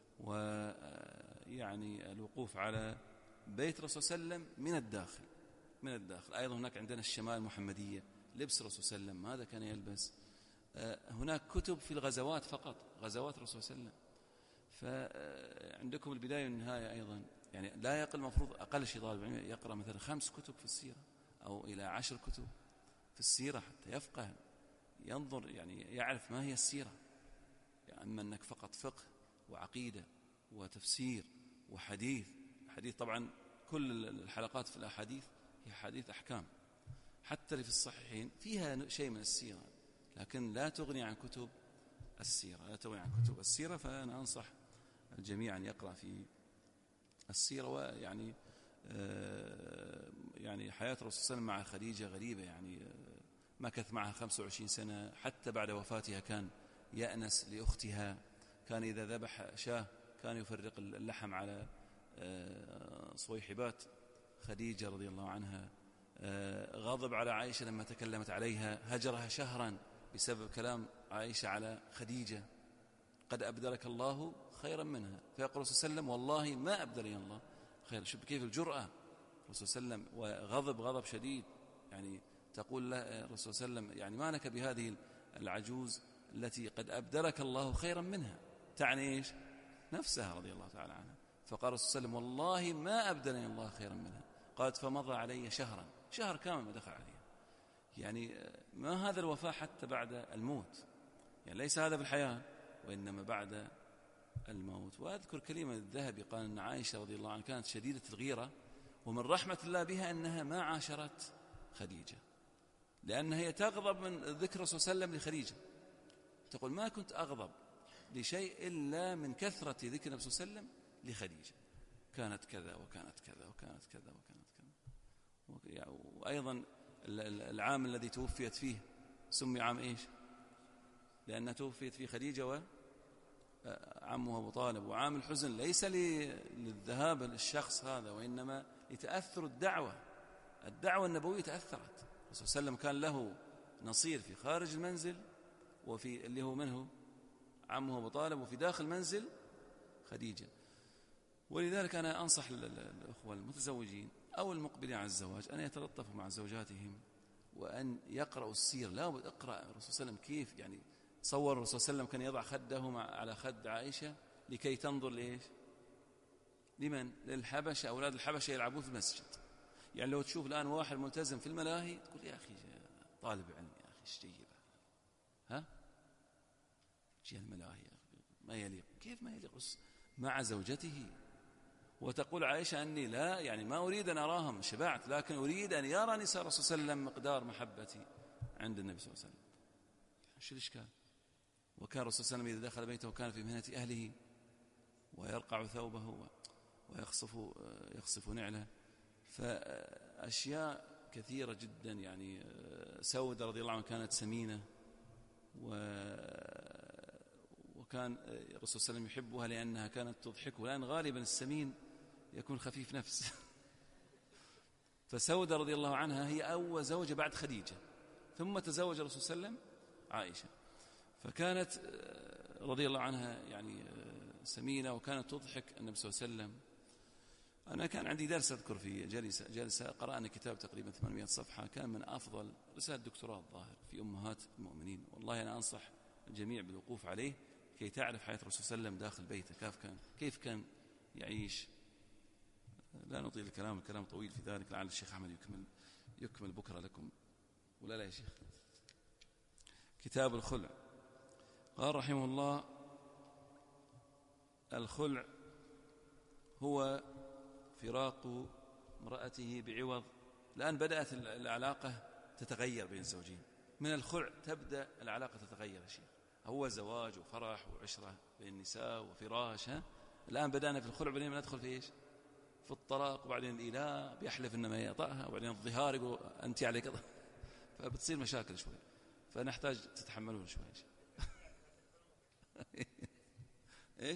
ويعني الوقوف على بيت الرسول صلى الله عليه وسلم من الداخل. أيضا هناك عندنا الشمائل المحمدية، لبس الرسول صلى الله عليه وسلم ماذا كان يلبس. هناك كتب في الغزوات فقط، غزوات الرسول صلى الله عليه وسلم. فعندكم البداية والنهاية أيضا، يعني لا يقل، المفروض أقل شيء طالب علم يقرأ مثلا 5 كتب في السيرة أو إلى 10 كتب في السيرة حتى يفقه، ينظر يعني يعرف ما هي السيرة. يعني أما أنك فقط فقه وعقيدة وتفسير وحديث طبعا كل الحلقات في الأحاديث هي حديث أحكام، حتى اللي في الصحيحين فيها شيء من السيرة، لكن لا تغني عن كتب السيرة. فأنا أنصح الجميع أن يقرأ في السيرة. ويعني يعني حياة الرسول صلى الله عليه وسلم مع خديجة غريبة، يعني مكث معها 25 سنة، حتى بعد وفاتها كان يأنس لأختها، كان إذا ذبح شاه كان يفرق اللحم على صويحبات خديجة رضي الله عنها. غضب على عائشة لما تكلمت عليها، هجرها شهرا بسبب كلام عائشة على خديجة، قد أبدلك الله خيرا منها. فيقول الرسول صلى الله عليه وسلم والله ما أبدلني الله خيرا. شوف كيف الجرأة الرسول صلى الله عليه وسلم، وغضب شديد، يعني تقول له الرسول صلى الله عليه وسلم يعني ما لك بهذه العجوز التي قد أبدلك الله خيرا منها، تعني إيش؟ نفسها رضي الله تعالى عنها. فقال الرسول صلى الله عليه وسلم والله ما أبدلني الله خيرا منها. قالت فمضى علي شهر كامل ما دخل عليها. يعني ما هذا الوفاء حتى بعد الموت، يعني ليس هذا في الحياة وإنما بعد الموت. وأذكر كلمة الذهبي قال أن عائشة رضي الله عنها كانت شديدة الغيرة، ومن رحمة الله بها أنها ما عاشرت خديجة، لأنها هي تغضب من ذكر الرسول صلى الله عليه وسلم لخديجة. تقول ما كنت أغضب لشيء إلا من كثرة ذكر النبي صلى الله عليه وسلم لخديجة، كانت كذا وكانت كذا وكانت كذا وكانت كذا. وأيضا العام الذي توفيت فيه سمي عام إيش؟ لأنها توفيت فيه خديجة وعمها أبو طالب. وعام الحزن ليس للذهاب للشخص هذا، وإنما لتأثر الدعوة النبوية تأثرت. الرسول صلى الله عليه وسلم كان له نصير في خارج المنزل، وفي اللي هو منه عمه أبو طالب، وفي داخل المنزل خديجة. ولذلك أنا أنصح الأخوة المتزوجين أو المقبلين على الزواج أن يتلطفوا مع زوجاتهم وأن يقرأوا السير. لا بد اقرأ الرسول صلى الله عليه وسلم كيف، يعني صور الرسول صلى الله عليه وسلم كان يضع خده على خد عائشة لكي تنظر لإيش؟ لمن؟ للحبشة، أولاد الحبشة يلعبون في المسجد. يعني لو تشوف الآن واحد ملتزم في الملاهي تقول يا أخي طالب علم، يا أخي ايش جيب، ها أشياء الملاهي ما يليق. كيف ما يليق مع زوجته؟ وتقول عائشة أني لا يعني ما أريد أن أراهم شبعت، لكن أريد أن يرى نساء الرسول صلى الله عليه وسلم مقدار محبتي عند النبي صلى الله عليه وسلم. شو الإشكال؟ وكان الرسول صلى الله عليه وسلم إذا دخل بيته وكان في مهنة أهله ويرقع ثوبه ويخصف نعله. فأشياء كثيرة جدا يعني. سودة رضي الله عنها كانت سمينة، وكان الرسول صلى الله عليه وسلم يحبها لأنها كانت تضحكه، لأن غالبا السمين يكون خفيف نفس. فسودة رضي الله عنها هي أول زوجة بعد خديجة، ثم تزوج الرسول صلى الله عليه وسلم عائشة، فكانت رضي الله عنها يعني سمينة وكانت تضحك النبي صلى الله عليه وسلم. أنا كان عندي درس أذكر في جلسة قرأنا كتاب تقريبا 800 صفحة، كان من أفضل رسالة دكتوراه الظاهر في أمهات المؤمنين. والله أنا أنصح الجميع بالوقوف عليه كي تعرف حياة الرسول صلى الله عليه وسلم داخل بيته كيف كان يعيش. لا نطيل الكلام طويل في ذلك، لعل الشيخ أحمد يكمل بكرة لكم، ولا لا يا شيخ؟ كتاب الخلع. قال رحمه الله: الخلع هو فراق امرأته بعوض. الآن بدأت العلاقة تتغير بين الزوجين، من الخلع تبدأ العلاقة تتغير يا شيخ. هو زواج وفرح وعشرة بين النساء وفراش، الآن بدأنا في الخلع، بعدين ندخل في إيش؟ في الطلاق، وبعدين الإيلاء بيحلف إنما يطأها، وبعدين الظهار يقول أنت عليك، فبتصير مشاكل شوي، فنحتاج تتحملون شوي. إيش؟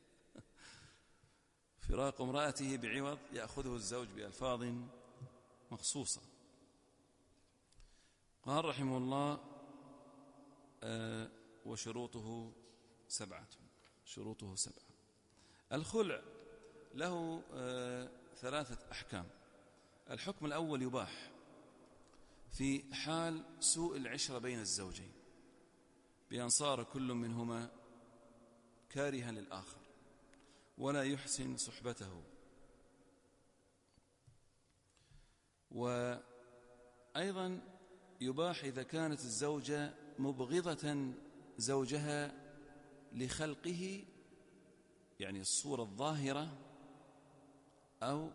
فراق امرأته بعوض يأخذه الزوج بألفاظ مخصوصة. قال رحمه الله: وشروطه 7. شروطه 7. الخلع له 3 أحكام. الحكم الأول: يباح في حال سوء العشرة بين الزوجين، بأن صار كل منهما كارها للآخر ولا يحسن صحبته. وأيضا يباح إذا كانت الزوجة مبغضة زوجها لخلقه، يعني الصورة الظاهرة، أو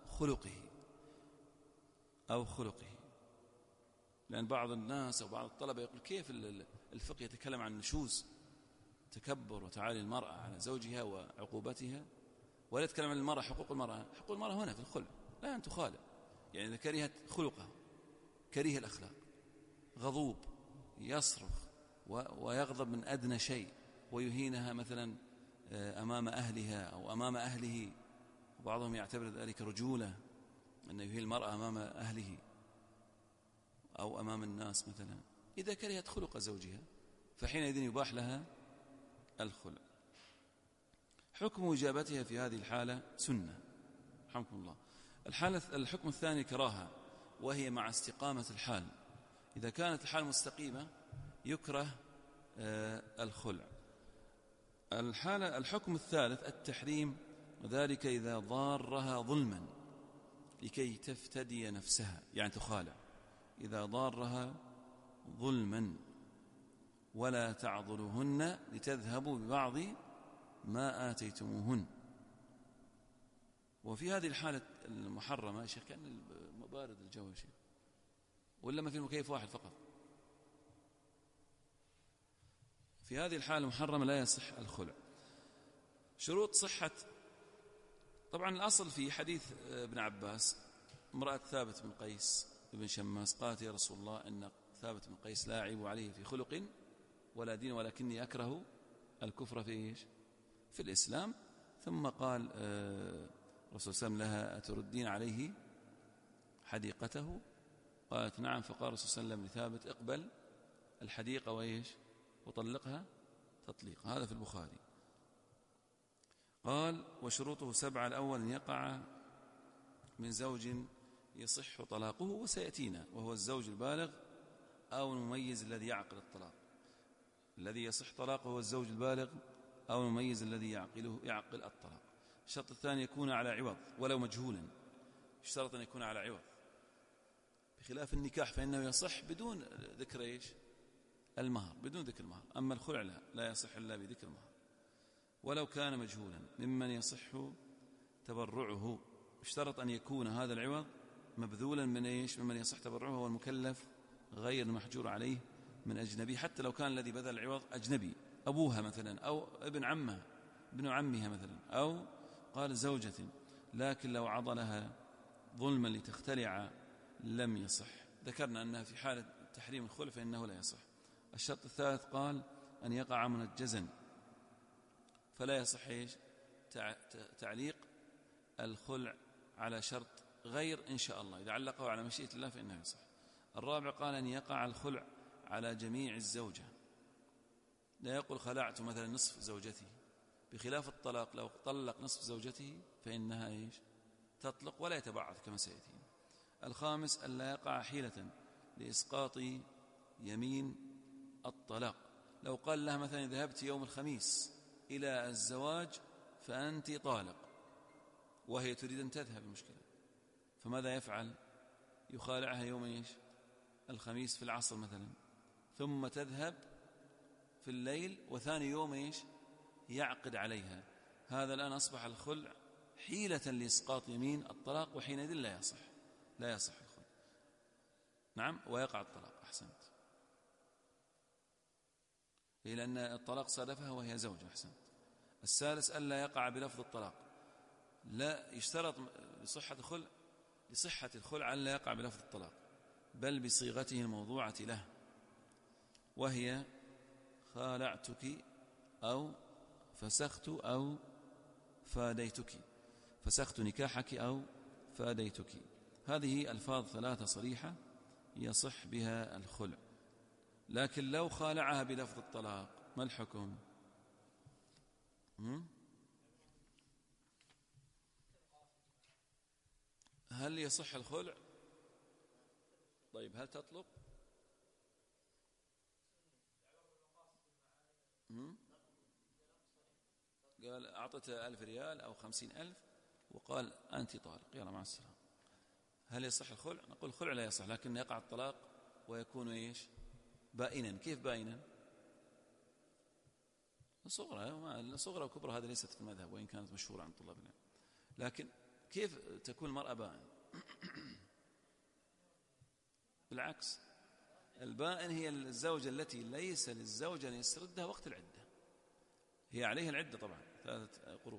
خلقه. لأن بعض الناس أو بعض الطلبة يقول كيف الفقه يتكلم عن نشوز، تكبر وتعالي المرأة على زوجها وعقوبتها، ولا يتكلم عن المرأة، حقوق المرأة هنا في الخلع لا أن تخالع. يعني إذا كرهت خلقها، كريه الأخلاق، غضوب، يصرخ ويغضب من أدنى شيء، ويهينها مثلا أمام أهلها أو أمام أهله، وبعضهم يعتبر ذلك رجولة، أن يهين المرأة أمام أهله أو أمام الناس مثلا. إذا كرهت خلق زوجها فحينئذ يباح لها الخلع. حكم إجابتها في هذه الحالة سنة، رحمكم الله. الحكم الثاني كراهة، وهي مع استقامة الحال. إذا كانت الحال مستقيمة يكره الخلع. الحكم الثالث التحريم، وذلك إذا ضارها ظلما لكي تفتدي نفسها، يعني تخالع إذا ضارها ظلما، ولا تعضلوهن لتذهبوا ببعض ما آتيتموهن. وفي هذه الحالة المحرمة يا شيخ، كان بارد الجو يا شيخ، ولا ما في مكيف واحد فقط. في هذه الحالة المحرمة لا يصح الخلع. شروط صحة، طبعا الأصل في حديث ابن عباس، امرأة ثابت بن قيس بن شماس قالت: يا رسول الله، إن ثابت بن قيس لا أعيب عليه في خلق ولا دين، ولكني أكره الكفر في الإسلام. ثم قال الرسول صلى الله عليه وسلم لها: أتردين عليه حديقته؟ قالت: نعم. فقال الرسول صلى الله عليه وسلم لثابت: اقبل الحديقة وطلقها تطليق. هذا في البخاري. قال: وشروطه 7. الأول أن يقع من زوج يصح طلاقه، وسيأتينا، وهو الزوج البالغ أو المميز الذي يعقل الطلاق. الذي يصح طلاقه هو الزوج البالغ أو المميز الذي يعقل الطلاق. الشرط الثاني يكون على عوض ولو مجهولا، اشترط أن يكون على عوض، بخلاف النكاح فإنه يصح بدون ذكر المهر بدون ذكر المهر. أما الخلع لا يصح إلا بذكر المهر، ولو كان مجهولا ممن يصح تبرعه. اشترط أن يكون هذا العوض مبذولا من إيش؟ ممن يصح تبرعه هو المكلف غير المحجور عليه من أجنبي، حتى لو كان الذي بذل العوض أجنبي، أبوها مثلا أو ابن عمها ابن عمها مثلا، أو قال زوجة، لكن لو عضلها ظلما لتختلع لم يصح. ذكرنا أنها في حالة تحريم الخلع فإنه لا يصح. الشرط الثالث قال أن يقع منجزا، فلا يصح إيش؟ تعليق الخلع على شرط غير إن شاء الله، إذا علقه على مشيئة الله فإنه يصح. الرابع قال أن يقع الخلع على جميع الزوجة، لا يقول خلعت مثلا نصف زوجتي، بخلاف الطلاق لو طلق نصف زوجته فإنها إيش؟ تطلق ولا يتبعض كما سيأتي. الخامس أن لا يقع حيلة لإسقاط يمين الطلاق، لو قال لها مثلا ذهبت يوم الخميس إلى الزواج فأنت طالق، وهي تريد أن تذهب المشكلة، فماذا يفعل؟ يخالعها يوم إيش؟ الخميس في العصر مثلا، ثم تذهب في الليل، وثاني يوم إيش؟ يعقد عليها. هذا الآن أصبح الخلع حيلة لإسقاط يمين الطلاق، وحينئذ لا يصح الخلع. نعم، ويقع الطلاق. أحسنت، لأن الطلاق صادفها وهي زوجة. أحسنت. الثالث ألا يقع بلفظ الطلاق، لا يشترط لصحة الخلع ألا يقع بلفظ الطلاق، بل بصيغته الموضوعة له، وهي خالعتك أو فسخت أو فاديتك، فسخت نكاحك أو فاديتك. هذه ألفاظ ثلاثة صريحة يصح بها الخلع. لكن لو خالعها بلفظ الطلاق ما الحكم؟ هل يصح الخلع؟ طيب هل تطلق؟ قال أعطته 1000 ريال أو 50,000 وقال أنت طالق، يلا مع السلامة. هل يصح الخلع؟ نقول الخلع لا يصح، لكن يقع الطلاق ويكون إيش؟ بائنا. كيف بائنا؟ صغرى وكبرى هذا ليست في المذهب، وإن كانت مشهورة عند طلاب العلم. لكن كيف تكون المرأة بائن؟ بالعكس، البائن هي الزوجة التي ليس للزوجة أن يستردها وقت العدة، هي عليها العدة طبعا 3 قروء.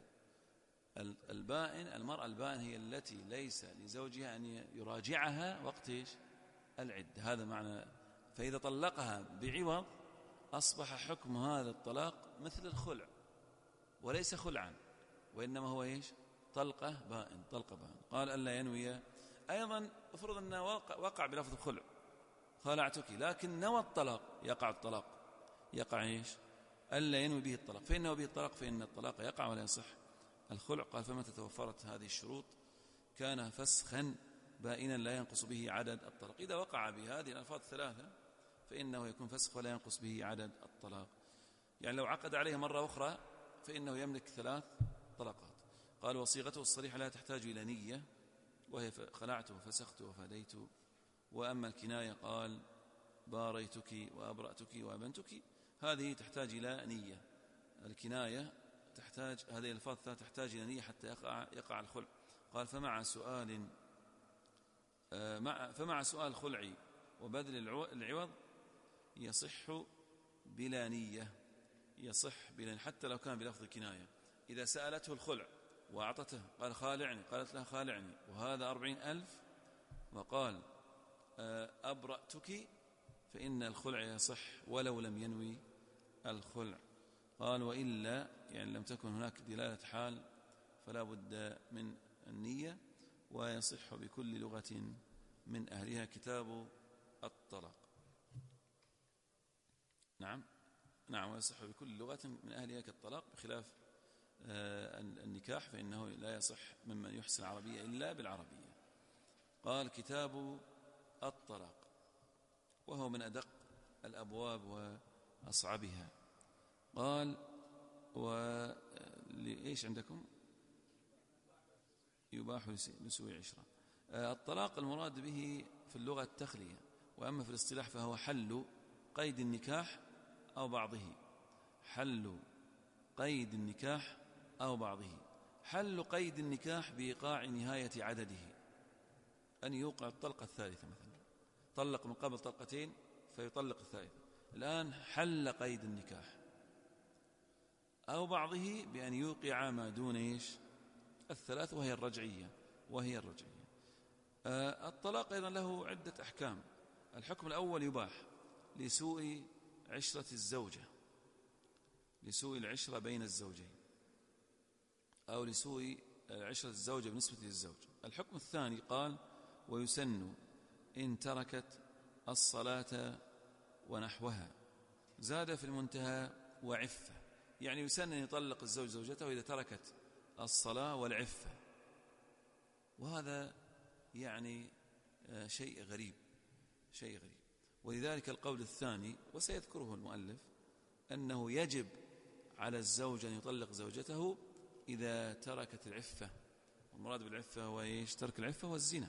المرأة البائن هي التي ليس لزوجها أن يراجعها وقت العدة. هذا معنى. فإذا طلقها بعوض أصبح حكم هذا الطلاق مثل الخلع، وليس خلعا، وإنما هو طلقة بائن. قال ألا ينوي أيضا. افرض أنه وقع بلفظ الخلع، خالعتك، لكن نوى الطلاق، يقع الطلاق، يقع ألا ينوي به الطلاق، فإنه به الطلاق فإن الطلاق يقع ولا يصح الخلع. قال فمتى توفرت هذه الشروط كان فسخا بائنا لا ينقص به عدد الطلاق. إذا وقع بهذه الألفاظ 3 فإنه يكون فسخ ولا ينقص به عدد الطلاق. يعني لو عقد عليه مرة أخرى فإنه يملك 3 طلقات. قال وصيغته الصريحة لا تحتاج إلى نية، وهي خلعت وفسخت وفديت. وأما الكناية قال باريتك وأبرأتك وأبنتك، هذه تحتاج إلى نية. الكناية تحتاج، هذه الألفاظ تحتاج إلى نية حتى يقع الخلع. قال فمع سؤال الخلع وبذل العوض يصح بلا نية، حتى لو كان بلفظ الكناية. إذا سألته الخلع وأعطته قال خالعني، قالت له خالعني وهذا 40,000، وقال أبرأتك، فإن الخلع يصح ولو لم ينوي الخلع. قال وإلا يعني لم تكن هناك دلالة حال فلا بد من النية. ويصح بكل لغة من أهلها كتاب الطلاق. نعم ويصح بكل لغة من أهلها كالطلاق، بخلاف النكاح فإنه لا يصح ممن يحسن العربية إلا بالعربية. قال كتاب الطلاق، وهو من أدق الأبواب وأصعبها. قال لإيش عندكم؟ يباح لسوء عشرة. الطلاق المراد به في اللغة التخلية، وأما في الاصطلاح فهو حل قيد النكاح أو بعضه. حل قيد النكاح أو بعضه. حل قيد النكاح بإيقاع نهاية عدده، أن يوقع الطلقة الثالثة مثلا، طلق من قبل طلقتين فيطلق الثالثة، الآن حل قيد النكاح. أو بعضه بأن يوقع ما دون الثلاث وهي الرجعية. الطلاق أيضا له عدة أحكام. الحكم الأول يباح لسوء عشرة الزوجة، لسوء العشرة بين الزوجين، أو لسوء عشرة الزوجة بالنسبة للزوج. الحكم الثاني قال ويسن إن تركت الصلاة ونحوها، زاد في المنتهى وعفة، يعني يسن أن يطلق الزوج زوجته إذا تركت الصلاة والعفة. وهذا يعني شيء غريب. ولذلك القول الثاني وسيذكره المؤلف أنه يجب على الزوج أن يطلق زوجته إذا تركت العفة. والمراد بالعفة هو ترك العفة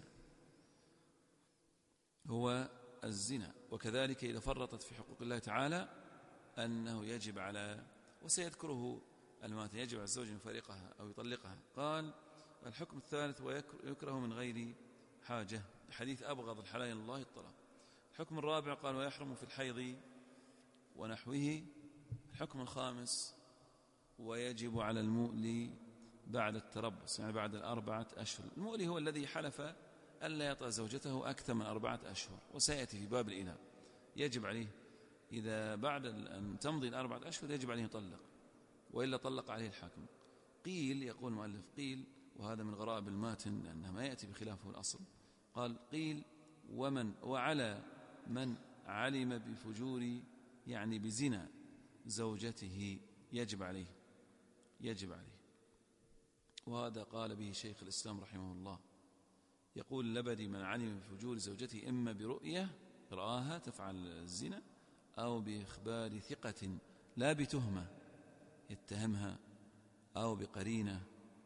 هو الزنا. وكذلك إذا فرطت في حقوق الله تعالى أنه يجب على، وسيذكره الماتن، يجب على الزوج أن يفارقها أو يطلقها. قال الحكم الثالث ويكره من غير حاجة، حديث أبغض الحلال إلى الله الطلاق. الحكم الرابع قال ويحرم في الحيض ونحوه. الحكم الخامس ويجب على المؤلي بعد التربص، يعني بعد 4 أشهر. المؤلي هو الذي حلف ألا يطأ زوجته أكثر من 4 أشهر، وسيأتي في باب الإله. يجب عليه إذا بعد أن تمضي 4 أشهر يجب عليه يطلق، وإلا طلق عليه الحاكم. قيل، يقول المؤلف قيل، وهذا من غرائب الماتن لأنه ما يأتي بخلافه الأصل. قال قيل وعلى من علم بفجور، يعني بزنا زوجته يجب عليه. وهذا قال به شيخ الإسلام رحمه الله. يقول لبدي من علم بفجور زوجته إما برؤية رآها تفعل الزنا، أو بإخبار ثقة لا بتهمة يتهمها، أو بقرينة.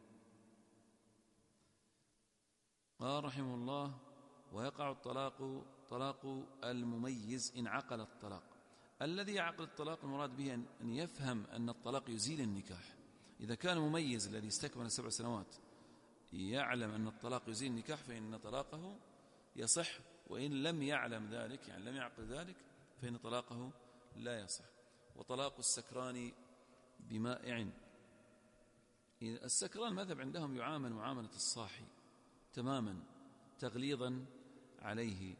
قال رحمه الله ويقع الطلاق طلاق المميز إن عقل الطلاق. الذي يعقل الطلاق المراد به أن يفهم أن الطلاق يزيل النكاح. إذا كان مميز الذي استكمل 7 سنوات يعلم أن الطلاق يزيل النكاح فإن طلاقه يصح، وإن لم يعلم ذلك، يعني لم يعقل ذلك، فإن طلاقه لا يصح. وطلاق السكران بمائع. السكران مذهب عندهم يعامل معاملة الصاحي تماما، تغليظا عليه.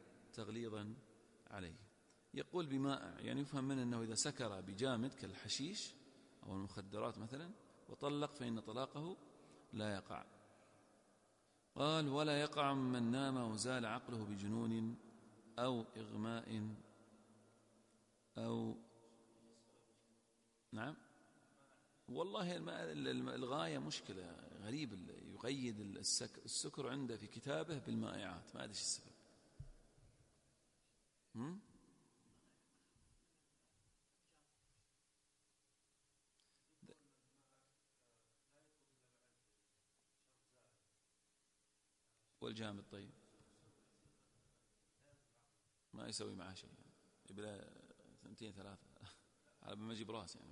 يقول بمائع، يعني يفهم منه أنه إذا سكر بجامد كالحشيش أو المخدرات مثلا وطلق فإن طلاقه لا يقع. قال ولا يقع من نام وزال عقله بجنون أو إغماء أو نعم. والله الغاية مشكلة غريب، يقيد السكر عنده في كتابه بالمائعات، ما أدري ايش السبب. والجامد طيب ما يسوي معه شيء، يبقى 2 3 على ما يجيب راس يعني.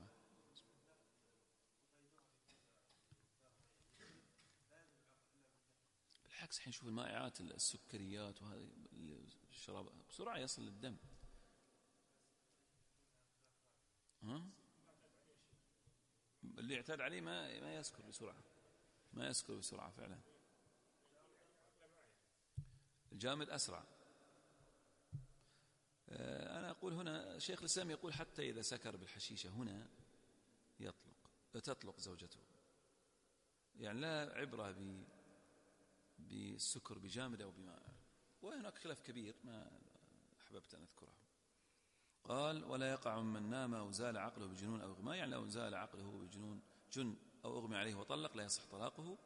بالعكس حين نشوف المائعات السكريات وهذه الشراب بسرعة يصل للدم. اللي يعتاد عليه ما يسكر بسرعة فعلا. الجامد أسرع. أنا أقول هنا شيخ الإسلام يقول حتى إذا سكر بالحشيشة هنا تطلق زوجته، يعني لا عبرة بالسكر بجامد أو بماء. وهناك خلاف كبير ما أحببت أن أذكره. قال ولا يقع من نام أو زال عقله بجنون أو إغماء، يعني لو زال عقله بجنون أو أغمى عليه وطلق لا يصح طلاقه.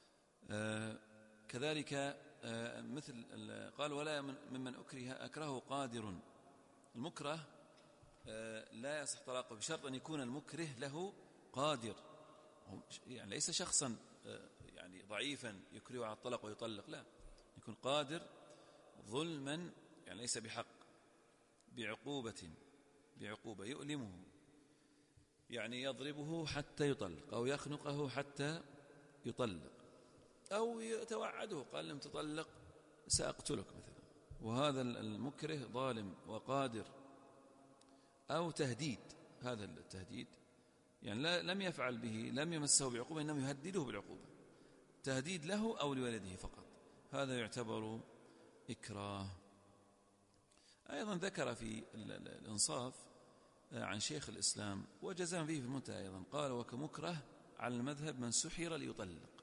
كذلك مثل قال ولا ممن أكره قادر. المكره لا يصح طلاقه بشرط أن يكون المكره له قادر، يعني ليس شخصا يعني ضعيفا يكره على الطلاق ويطلق، لا، يكون قادر ظلما، يعني ليس بحق، بعقوبة بعقوبة يؤلمه، يعني يضربه حتى يطلق أو يخنقه حتى يطلق، أو يتوعده قال لم تطلق سأقتلك مثلا، وهذا المكره ظالم وقادر. أو تهديد، هذا التهديد يعني لم يفعل به، لم يمسه بعقوبة، إنما يهدده بالعقوبة، تهديد له أو لولده فقط، هذا يعتبر إكراه. أيضا ذكر في الإنصاف عن شيخ الإسلام وجزم به في المنتهى أيضا، قال وكمكره على المذهب من سحر ليطلق،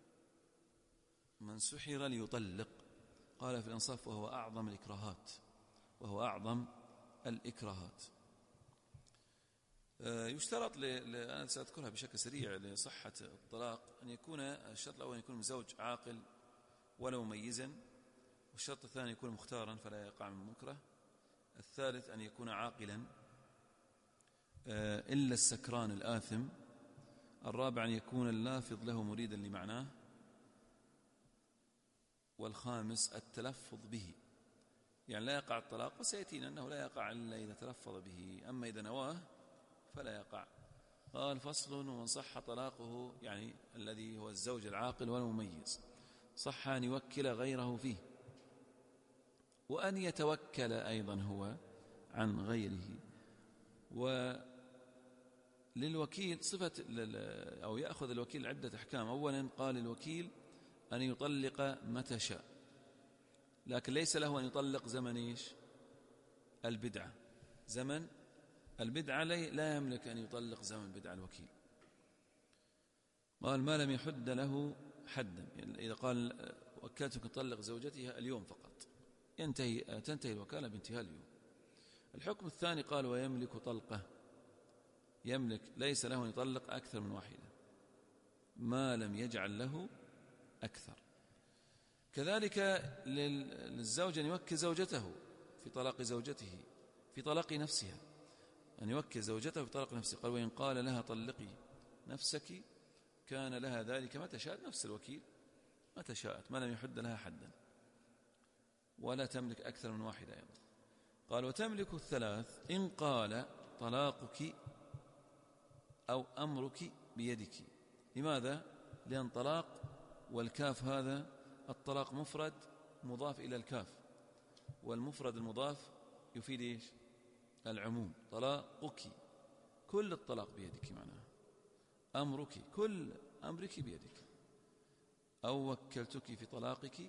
من سحر ليطلق، قال في الإنصاف وهو أعظم الإكراهات، وهو أعظم الإكراهات. يشترط أنا سأذكرها بشكل سريع لصحة الطلاق أن يكون الشرط الأول أن يكون زوج عاقل ولو مميزا، والشرط الثاني يكون مختارا فلا يقع من مكره، الثالث أن يكون عاقلا إلا السكران الآثم، الرابع أن يكون اللافظ له مريدا لمعناه، والخامس التلفظ به، يعني لا يقع الطلاق، وسيأتينا أنه لا يقع إلا إذا تلفظ به، أما إذا نواه فلا يقع. قال فصل ومن صح طلاقه، يعني الذي هو الزوج العاقل والمميز، صح أن يوكل غيره فيه، وأن يتوكل أيضا هو عن غيره. وللوكيل صفة أو يأخذ الوكيل عدة أحكام. أولا قال الوكيل أن يطلق متى شاء، لكن ليس له أن يطلق زمن البدعة، زمن البدعة لا يملك أن يطلق زمن البدعة الوكيل. قال ما لم يحد له حدا، إذا قال وكلتك تطلق زوجتها اليوم فقط تنتهي الوكالة بانتهاء اليوم. الحكم الثاني قال ويملك طلقة، يملك ليس له أن يطلق أكثر من واحدة ما لم يجعل له أكثر. كذلك للزوج أن يوكل زوجته في طلاق زوجته، في طلاق نفسها، أن يوكل زوجته في طلاق نفسه. قال وإن قال لها طلقي نفسك كان لها ذلك متى شاءت، نفس الوكيل متى شاءت ما لم يحد لها حدا، ولا تملك أكثر من واحدة أيضا. قال وتملك الثلاث إن قال طلاقك أو أمرك بيدك. لماذا؟ لأن طلاق والكاف هذا الطلاق مفرد مضاف إلى الكاف، والمفرد المضاف يفيد إيش؟ العموم. طلاقك كل الطلاق بيدك معناه، أمرك كل أمرك بيدك، أو وكلتك في طلاقك.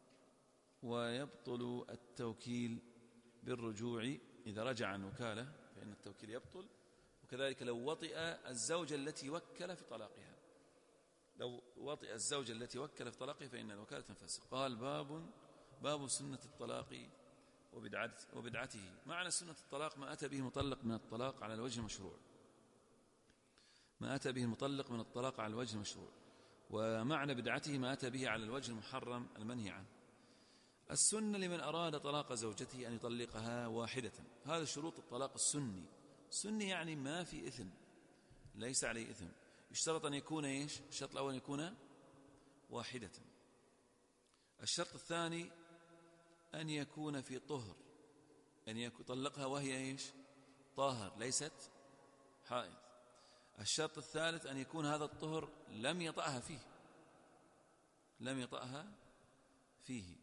ويبطل التوكيل بالرجوع، إذا رجع عن وكالة فإن التوكيل يبطل. وكذلك لو وطئ الزوجة التي وكل في طلاقها، لو وطئ الزوجة التي وكل في طلاقها فإن الوكالة تنفسخ. قال باب سنة الطلاق وبدعته. معنى سنة الطلاق ما أتى به المطلق من الطلاق على الوجه المشروع، ما أتى به المطلق من الطلاق على الوجه المشروع. ومعنى بدعته ما أتى به على الوجه المحرم المنهي عنه. السنة لمن أراد طلاق زوجته أن يطلقها واحدة، هذا شروط الطلاق السني. السني يعني ما في إثم، ليس عليه إثم. يشترط أن يكون إيش؟ الشرط الأول أن يكون واحدة. الشرط الثاني أن يكون في طهر، أن يطلقها وهي إيش؟ طاهر ليست حائض. الشرط الثالث أن يكون هذا الطهر لم يطأها فيه.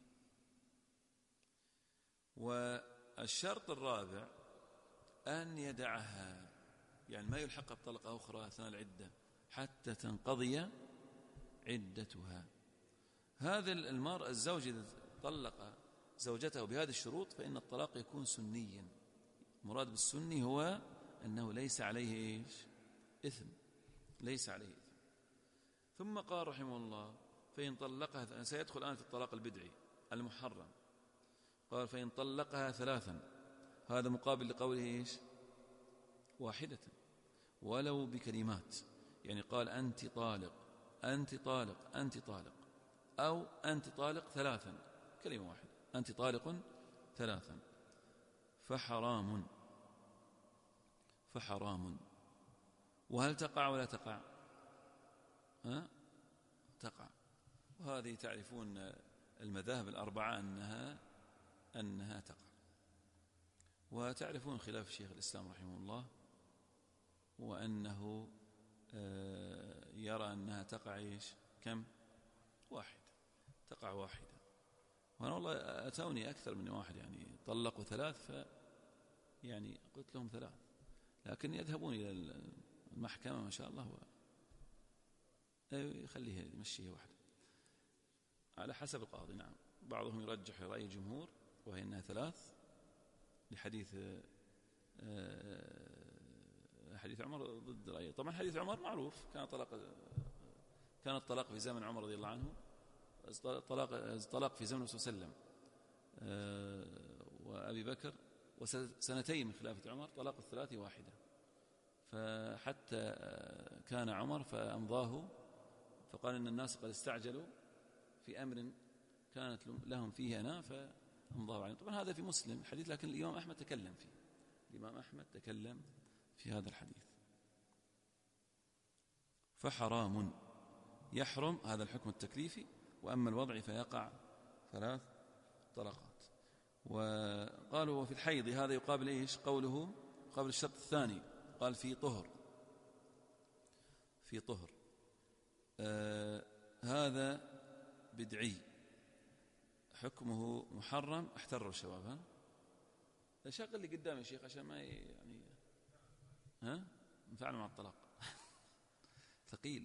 والشرط الرابع أن يدعها، يعني ما يلحق بطلقة أخرى أثناء العدة حتى تنقضي عدتها. هذا المرء الزوج إذا طلق زوجته بهذه الشروط فإن الطلاق يكون سنيا. مراد بالسني هو أنه ليس عليه إثم، ليس عليه إثم. ثم قال رحمه الله فإن طلقها، سيدخل الآن في الطلاق البدعي المحرم. قال فإن طلقها ثلاثا، هذا مقابل لقوله واحدة ولو بكلمات، يعني قال أنت طالق أنت طالق أنت طالق، أو أنت طالق ثلاثا، كلمة واحدة، أنت طالق ثلاثا، فحرام. وهل تقع ولا تقع؟ تقع. وهذه تعرفون المذاهب الأربعة أنها تقع. وتعرفون خلاف الشيخ الإسلام رحمه الله، وأنه يرى أنها تقع كم؟ واحدة، تقع واحدة. وأنا والله أتوني أكثر من واحد يعني طلقوا 3 يعني قلت لهم 3، لكن يذهبون إلى المحكمة ما شاء الله يخليها يمشيها واحدة على حسب القاضي. نعم، بعضهم يرجح رأي الجمهور وهي أنها 3 لحديث حديث عمر ضد رأيه. طبعا حديث عمر معروف، كان الطلاق في زمن عمر رضي الله عنه، طلاق في زمن الرسول صلى الله عليه وسلم وأبي بكر، وسنتين من خلافة عمر طلاق 3 واحدة. فحتى كان عمر فأمضاه، فقال إن الناس قد استعجلوا في أمر كانت لهم فيه أنا فأمضاه عليهم. طبعا هذا في مسلم الحديث، لكن الإمام أحمد تكلم فيه، الإمام أحمد تكلم في هذا الحديث. فحرام يحرم هذا الحكم التكليفي، وأما الوضع فيقع 3 طلقات. وقالوا وفي الحيض هذا يقابل إيش؟ قوله قبل الشرط الثاني قال في طهر، في طهر. هذا بدعي حكمه محرم. احتروا الشباب، شغل اللي قدام يا شيخ عشان ما يعني نفعل مع الطلاق ثقيل.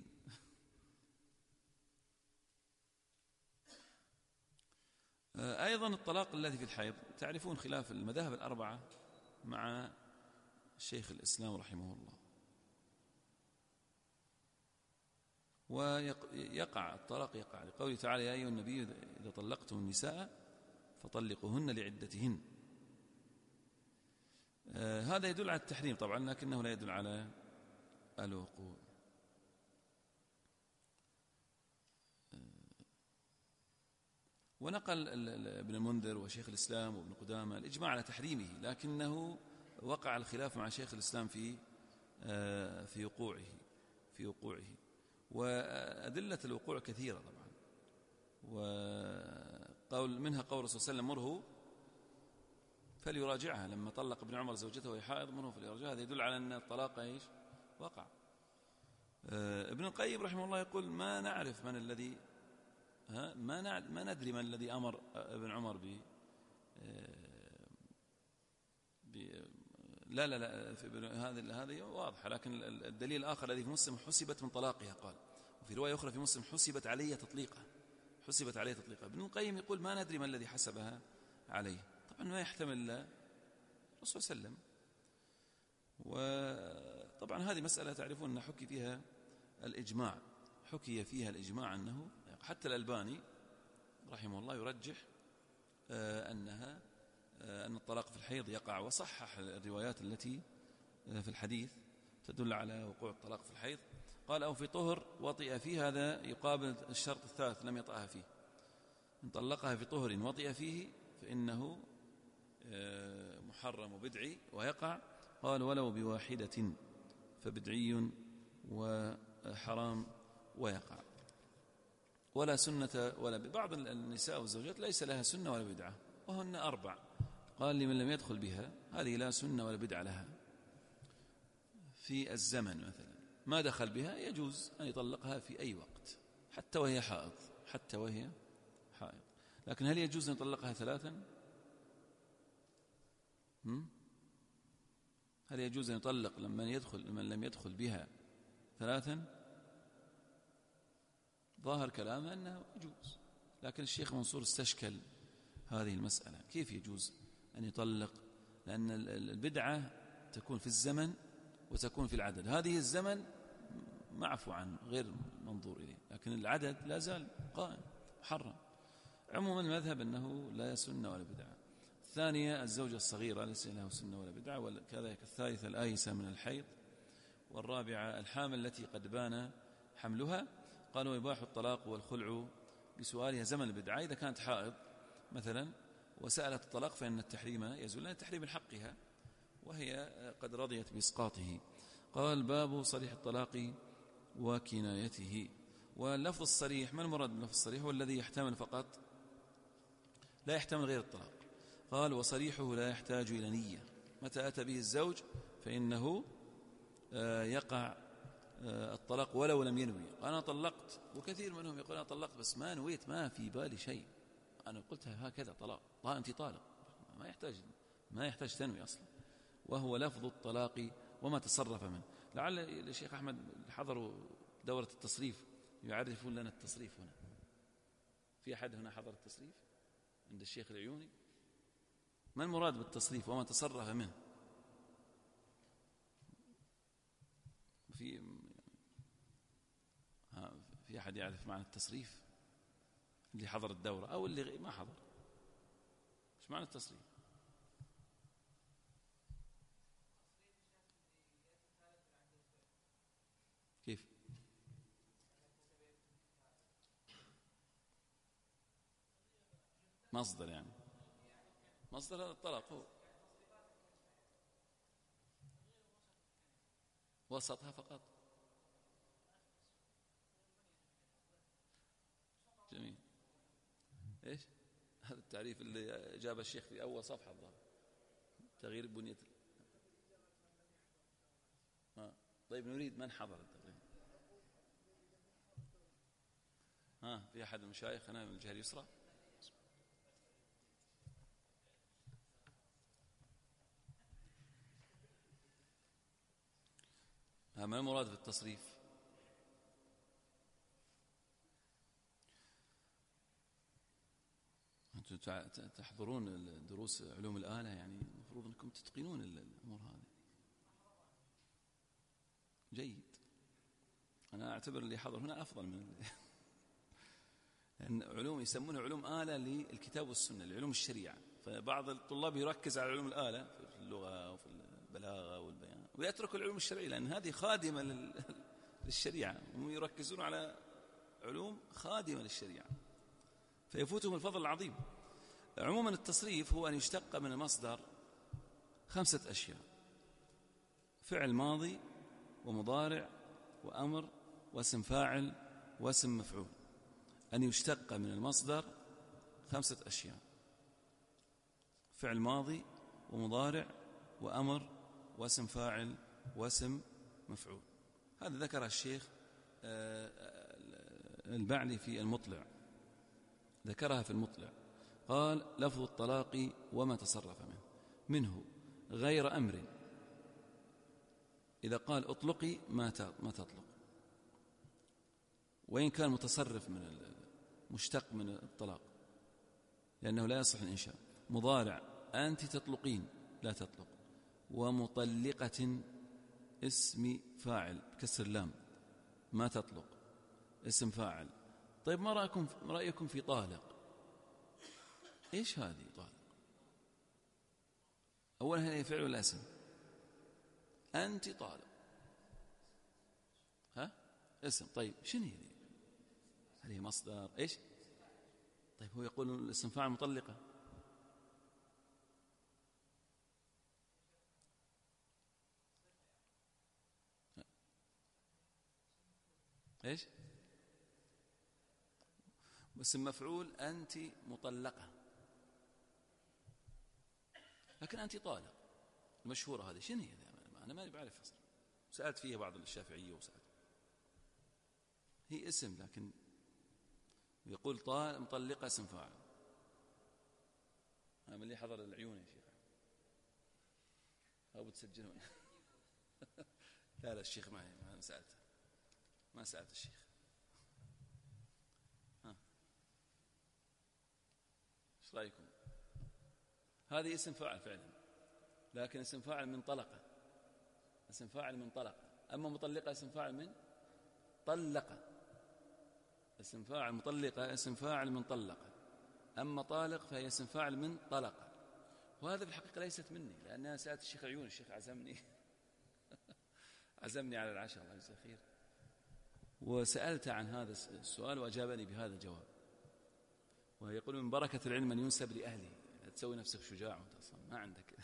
أيضا الطلاق الذي في الحيض، تعرفون خلاف المذاهب ال4 مع الشيخ الإسلام رحمه الله. ويقع الطلاق يقع لقوله تعالى يا أيها النبي إذا طلقتم النساء فطلقوهن لعدتهن. هذا يدل على التحريم طبعا، لكنه لا يدل على الوقوع. ونقل ابن المنذر وشيخ الإسلام وابن قدامة الإجماع على تحريمه، لكنه وقع الخلاف مع شيخ الإسلام في وقوعه. وأدلة الوقوع كثيرة طبعا، منها قول الرسول صلى الله عليه وسلم مره فليراجعها، لما طلق ابن عمر زوجته وهي حائض مره فليراجعها. هذا يدل على أن الطلاق ايش؟ وقع. ابن القيم رحمه الله يقول ما نعرف من الذي ما ندري من الذي أمر ابن عمر لا هذه واضحة، لكن الدليل الآخر الذي في مسلم حسبت من طلاقها، قال وفي رواية أخرى في مسلم حسبت عليه تطليقها. ابن القيم يقول ما ندري من الذي حسبها عليه. طبعا ما يحتمل إلا الرسول صلى الله عليه وسلم. وطبعا هذه مسألة تعرفون أن حكي فيها الإجماع أنه حتى الألباني رحمه الله يرجح أن الطلاق في الحيض يقع، وصحح الروايات التي في الحديث تدل على وقوع الطلاق في الحيض. قال أو في طهر وطئ فيه، هذا يقابل الشرط الثالث لم يطأها فيه. إن طلقها في طهر وطئ فيه فإنه محرم وبدعي ويقع. قال ولو بواحدة فبدعي وحرام ويقع. ولا سنة ولا بعض النساء والزوجات ليس لها سنة ولا بدعة، وهن 4. قال لمن لم يدخل بها هذه لا سنة ولا بدعة لها. في الزمن مثلا ما دخل بها يجوز أن يطلقها في أي وقت حتى وهي حائض. لكن هل يجوز أن يطلقها 3؟ هل يجوز أن يطلق لمن لم يدخل بها 3؟ ظاهر كلامه أنه يجوز، لكن الشيخ منصور استشكل هذه المسألة، كيف يجوز أن يطلق؟ لأن البدعة تكون في الزمن وتكون في العدد. هذه الزمن معفو عنه غير منظور إليه، لكن العدد لا زال قائم محرم. عموما المذهب أنه لا سنة ولا بدعة. الثانية الزوجة الصغيرة ليس لها سنة ولا بدعة، وكذلك الثالثة الآيسة من الحيض، والرابعة الحامل التي قد بان حملها. قالوا يباح الطلاق والخلع بسؤالها زمن البدعة إذا كانت حائض مثلا وسألت الطلاق، فإن التحريم يزول، لأن التحريم من حقها وهي قد رضيت بإسقاطه. قال باب صريح الطلاق وكنايته. واللفظ الصريح، ما المراد باللفظ الصريح؟ هو الذي يحتمل فقط لا يحتمل غير الطلاق. قال وصريحه لا يحتاج إلى نية. متى أتى به الزوج فإنه يقع الطلاق ولو لم ينوي. أنا طلقت، وكثير منهم يقول أنا طلقت بس ما نويت، ما في بالي شيء، أنا قلتها هكذا طلاق، أنت طالق، ما يحتاج تنوي أصلا، وهو لفظ الطلاق وما تصرف منه. لعل الشيخ أحمد حضروا دورة التصريف يعرفون لنا التصريف هنا. في أحد هنا حضر التصريف عند الشيخ العيوني؟ ما المراد بالتصريف وما تصرف منه؟ في أحد يعرف معنى التصريف؟ اللي حضر الدورة أو اللي ما حضر، ايش معنى التصريف؟ كيف؟ مصدر يعني، مصدر هذا الطلاق هو وسطها فقط. جميل. ايش هذا التعريف اللي جاب الشيخ في أول صفحة الظاهر، تغيير بنية طيب نريد من حضر التغيير؟ في أحد المشايخ هنا من الجهة اليسرى؟ ما المراد في التصريف؟ أنتم تحضرون دروس علوم الآلة، يعني المفروض أنكم تتقنون الأمور هذه. جيد. أنا أعتبر اللي حضر هنا أفضل من لأن علوم يسمونها علوم آلة للكتاب والسنة، لعلوم الشريعة. فبعض الطلاب يركز على علوم الآلة في اللغة وفي البلاغة والبيان، ويترك العلوم الشرعية لأن هذه خادمة للشريعة، هم يركزون على علوم خادمة للشريعة فيفوتهم الفضل العظيم. عموما التصريف هو أن يشتق من المصدر 5 أشياء: فعل ماضي ومضارع وأمر واسم فاعل واسم مفعول. أن يشتق من المصدر 5 أشياء: فعل ماضي ومضارع وأمر واسم فاعل واسم مفعول. هذا ذكر الشيخ البعلي في المطلع، ذكرها في المطلع، قال: لفظ الطلاق وما تصرف منه غير أمر. إذا قال اطلقي ما تطلق، وإن كان متصرف من مشتق من الطلاق لأنه لا يصح الإنشاء. مضارع: أنت تطلقين، لا تطلق. ومطلقة اسم فاعل كسر اللام، ما تطلق، اسم فاعل. طيب ما رأيكم في طالق؟ إيش هذه طالق؟ أولا هي فعل ولا اسم؟ أنت طالق، اسم. طيب شنو هي؟ هل هي مصدر؟ إيش؟ طيب هو يقول الاسم فاعل مطلقة. إيش؟ اسم مفعول أنت مطلقة، لكن أنت طالق المشهورة هذه شنو هي؟ أنا ما بعرف أصلا، سألت فيها بعض الشافعية وسألت، هي اسم لكن يقول مطلقة اسم فاعل. من اللي حضر العيون يا شيخ أو بتسجلون؟ لا الشيخ ما سألته، ما سألت الشيخ. ايش رايكم؟ هذه اسم فاعل فعلا، لكن اسم فاعل من طلقة، اسم فاعل من طلقة. أما مطلقة اسم فاعل من طلقة، اسم فاعل مطلقة اسم فاعل من طلقة. أما طالق فهي اسم فاعل من طلقة. وهذا في الحقيقة ليست مني، لأنها سألت الشيخ عيون، الشيخ عزمني عزمني على العشاء الله يجزاه خير، وسألت عن هذا السؤال وأجابني بهذا الجواب. ويقول من بركة العلم أن ينسب لأهله، لا تسوي نفسك شجاع وانت أصلا ما عندك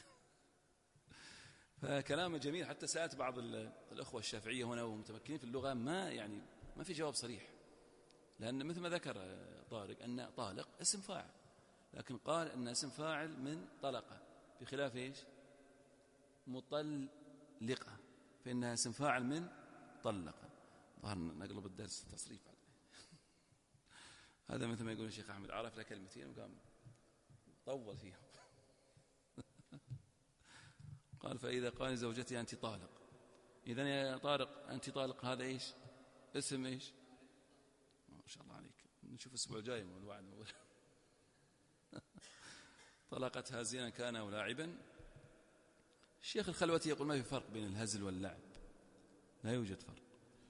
فكلامه جميل. حتى سألت بعض الأخوة الشافعية هنا ومتمكنين في اللغة، ما في جواب صريح، لأن مثل ما ذكر طارق أن طالق اسم فاعل، لكن قال أن اسم فاعل من طلقة، بخلاف إيش؟ مطلقة، فإنها اسم فاعل من طلق. ظهر نقلب الدرس تصريف عليه. هذا مثل ما يقول الشيخ أحمد، عرف له كلمتين وقام طول فيهم. قال فإذا قال زوجتي أنت طالق، إذن يا طارق أنت طالق، هذا إيش؟ اسم إيش؟ ما شاء الله عليك، نشوف الأسبوع الجاي والوعد. طلقت هازلا كان أو لاعبا. الشيخ الخلوتي يقول ما في فرق بين الهزل واللعب، لا يوجد فرق.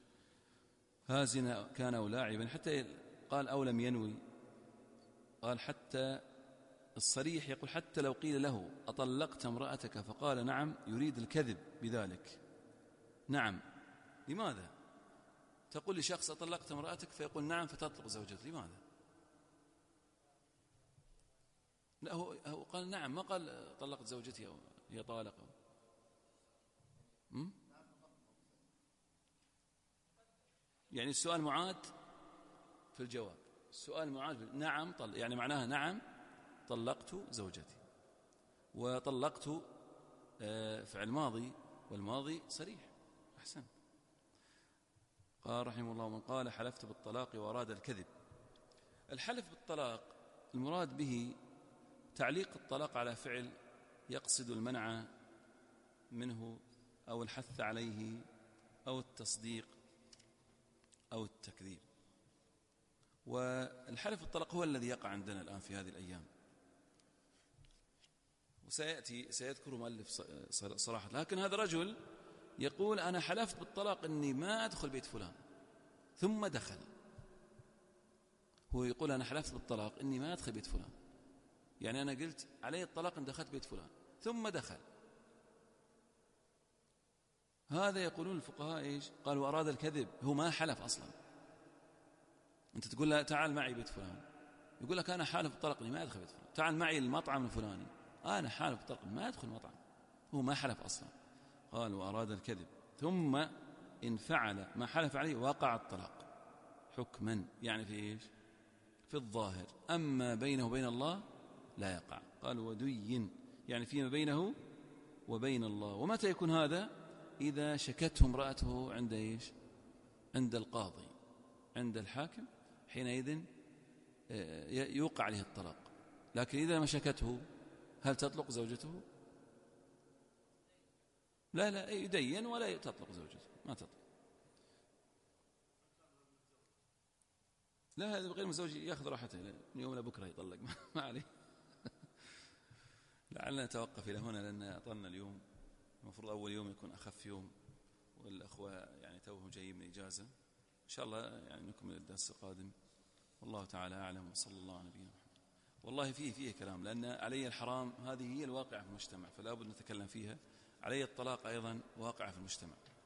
هازنا كان أو لاعبا، حتى قال أو لم ينوي، قال حتى الصريح يقول حتى لو قيل له أطلقت امرأتك فقال نعم، يريد الكذب بذلك. نعم، لماذا تقول لشخص أطلقت امرأتك فيقول نعم فتطلق زوجته؟ لماذا؟ لا، هو قال نعم، ما قال طلقت زوجتي أو هي طالقة. يعني السؤال معاد في الجواب، السؤال معاد نعم يعني معناها نعم طلقت زوجتي، وطلقت فعل ماضي، والماضي صريح. أحسن. قال رحمه الله من قال حلفت بالطلاق وأراد الكذب. الحلف بالطلاق المراد به تعليق الطلاق على فعل يقصد المنع منه أو الحث عليه أو التصديق أو التكذيب. والحلف بالطلاق هو الذي يقع عندنا الآن في هذه الأيام، سيذكر مؤلف صراحة. لكن هذا رجل يقول أنا حلفت بالطلاق أني ما أدخل بيت فلان، ثم دخل. هو يقول أنا حلفت بالطلاق أني ما أدخل بيت فلان، يعني أنا قلت علي الطلاق أن دخلت بيت فلان ثم دخل. هذا يقولون الفقهاء إيش؟ قالوا أراد الكذب، هو ما حلف أصلا. أنت تقول له تعال معي بيت فلان، يقول لك أنا حالف بالطلاق أني ما أدخل بيت فلان. تعال معي المطعم الفلاني، أنا حالف بالطلاق ما أدخل المطعم، هو ما حلف أصلا. قال وأراد الكذب، ثم إن فعل ما حلف عليه وقع الطلاق حكما، يعني في إيش؟ في الظاهر. أما بينه وبين الله لا يقع. قال ودي، يعني فيما بينه وبين الله. ومتى يكون هذا؟ إذا شكته امرأته عند إيش؟ عند القاضي، عند الحاكم، حينئذ يوقع عليه الطلاق. لكن إذا ما شكته هل تطلق زوجته؟ لا يدين ولا تطلق زوجته، ما تطلق. لا، هذا غير مزوج يأخذ راحته من يوم لبكرة يطلق، ما عليه. لعلنا نتوقف إلى هنا لأن أطلنا اليوم، المفروض أول يوم يكون أخف يوم، والأخوة يعني توهم جايين من إجازة. إن شاء الله يعني نكمل الدرس القادم، والله تعالى أعلم، وصلى الله على نبينا محمد. والله فيه كلام، لأن علي الحرام هذه هي الواقعة في المجتمع، فلا بد نتكلم فيها. علي الطلاق أيضا واقعة في المجتمع.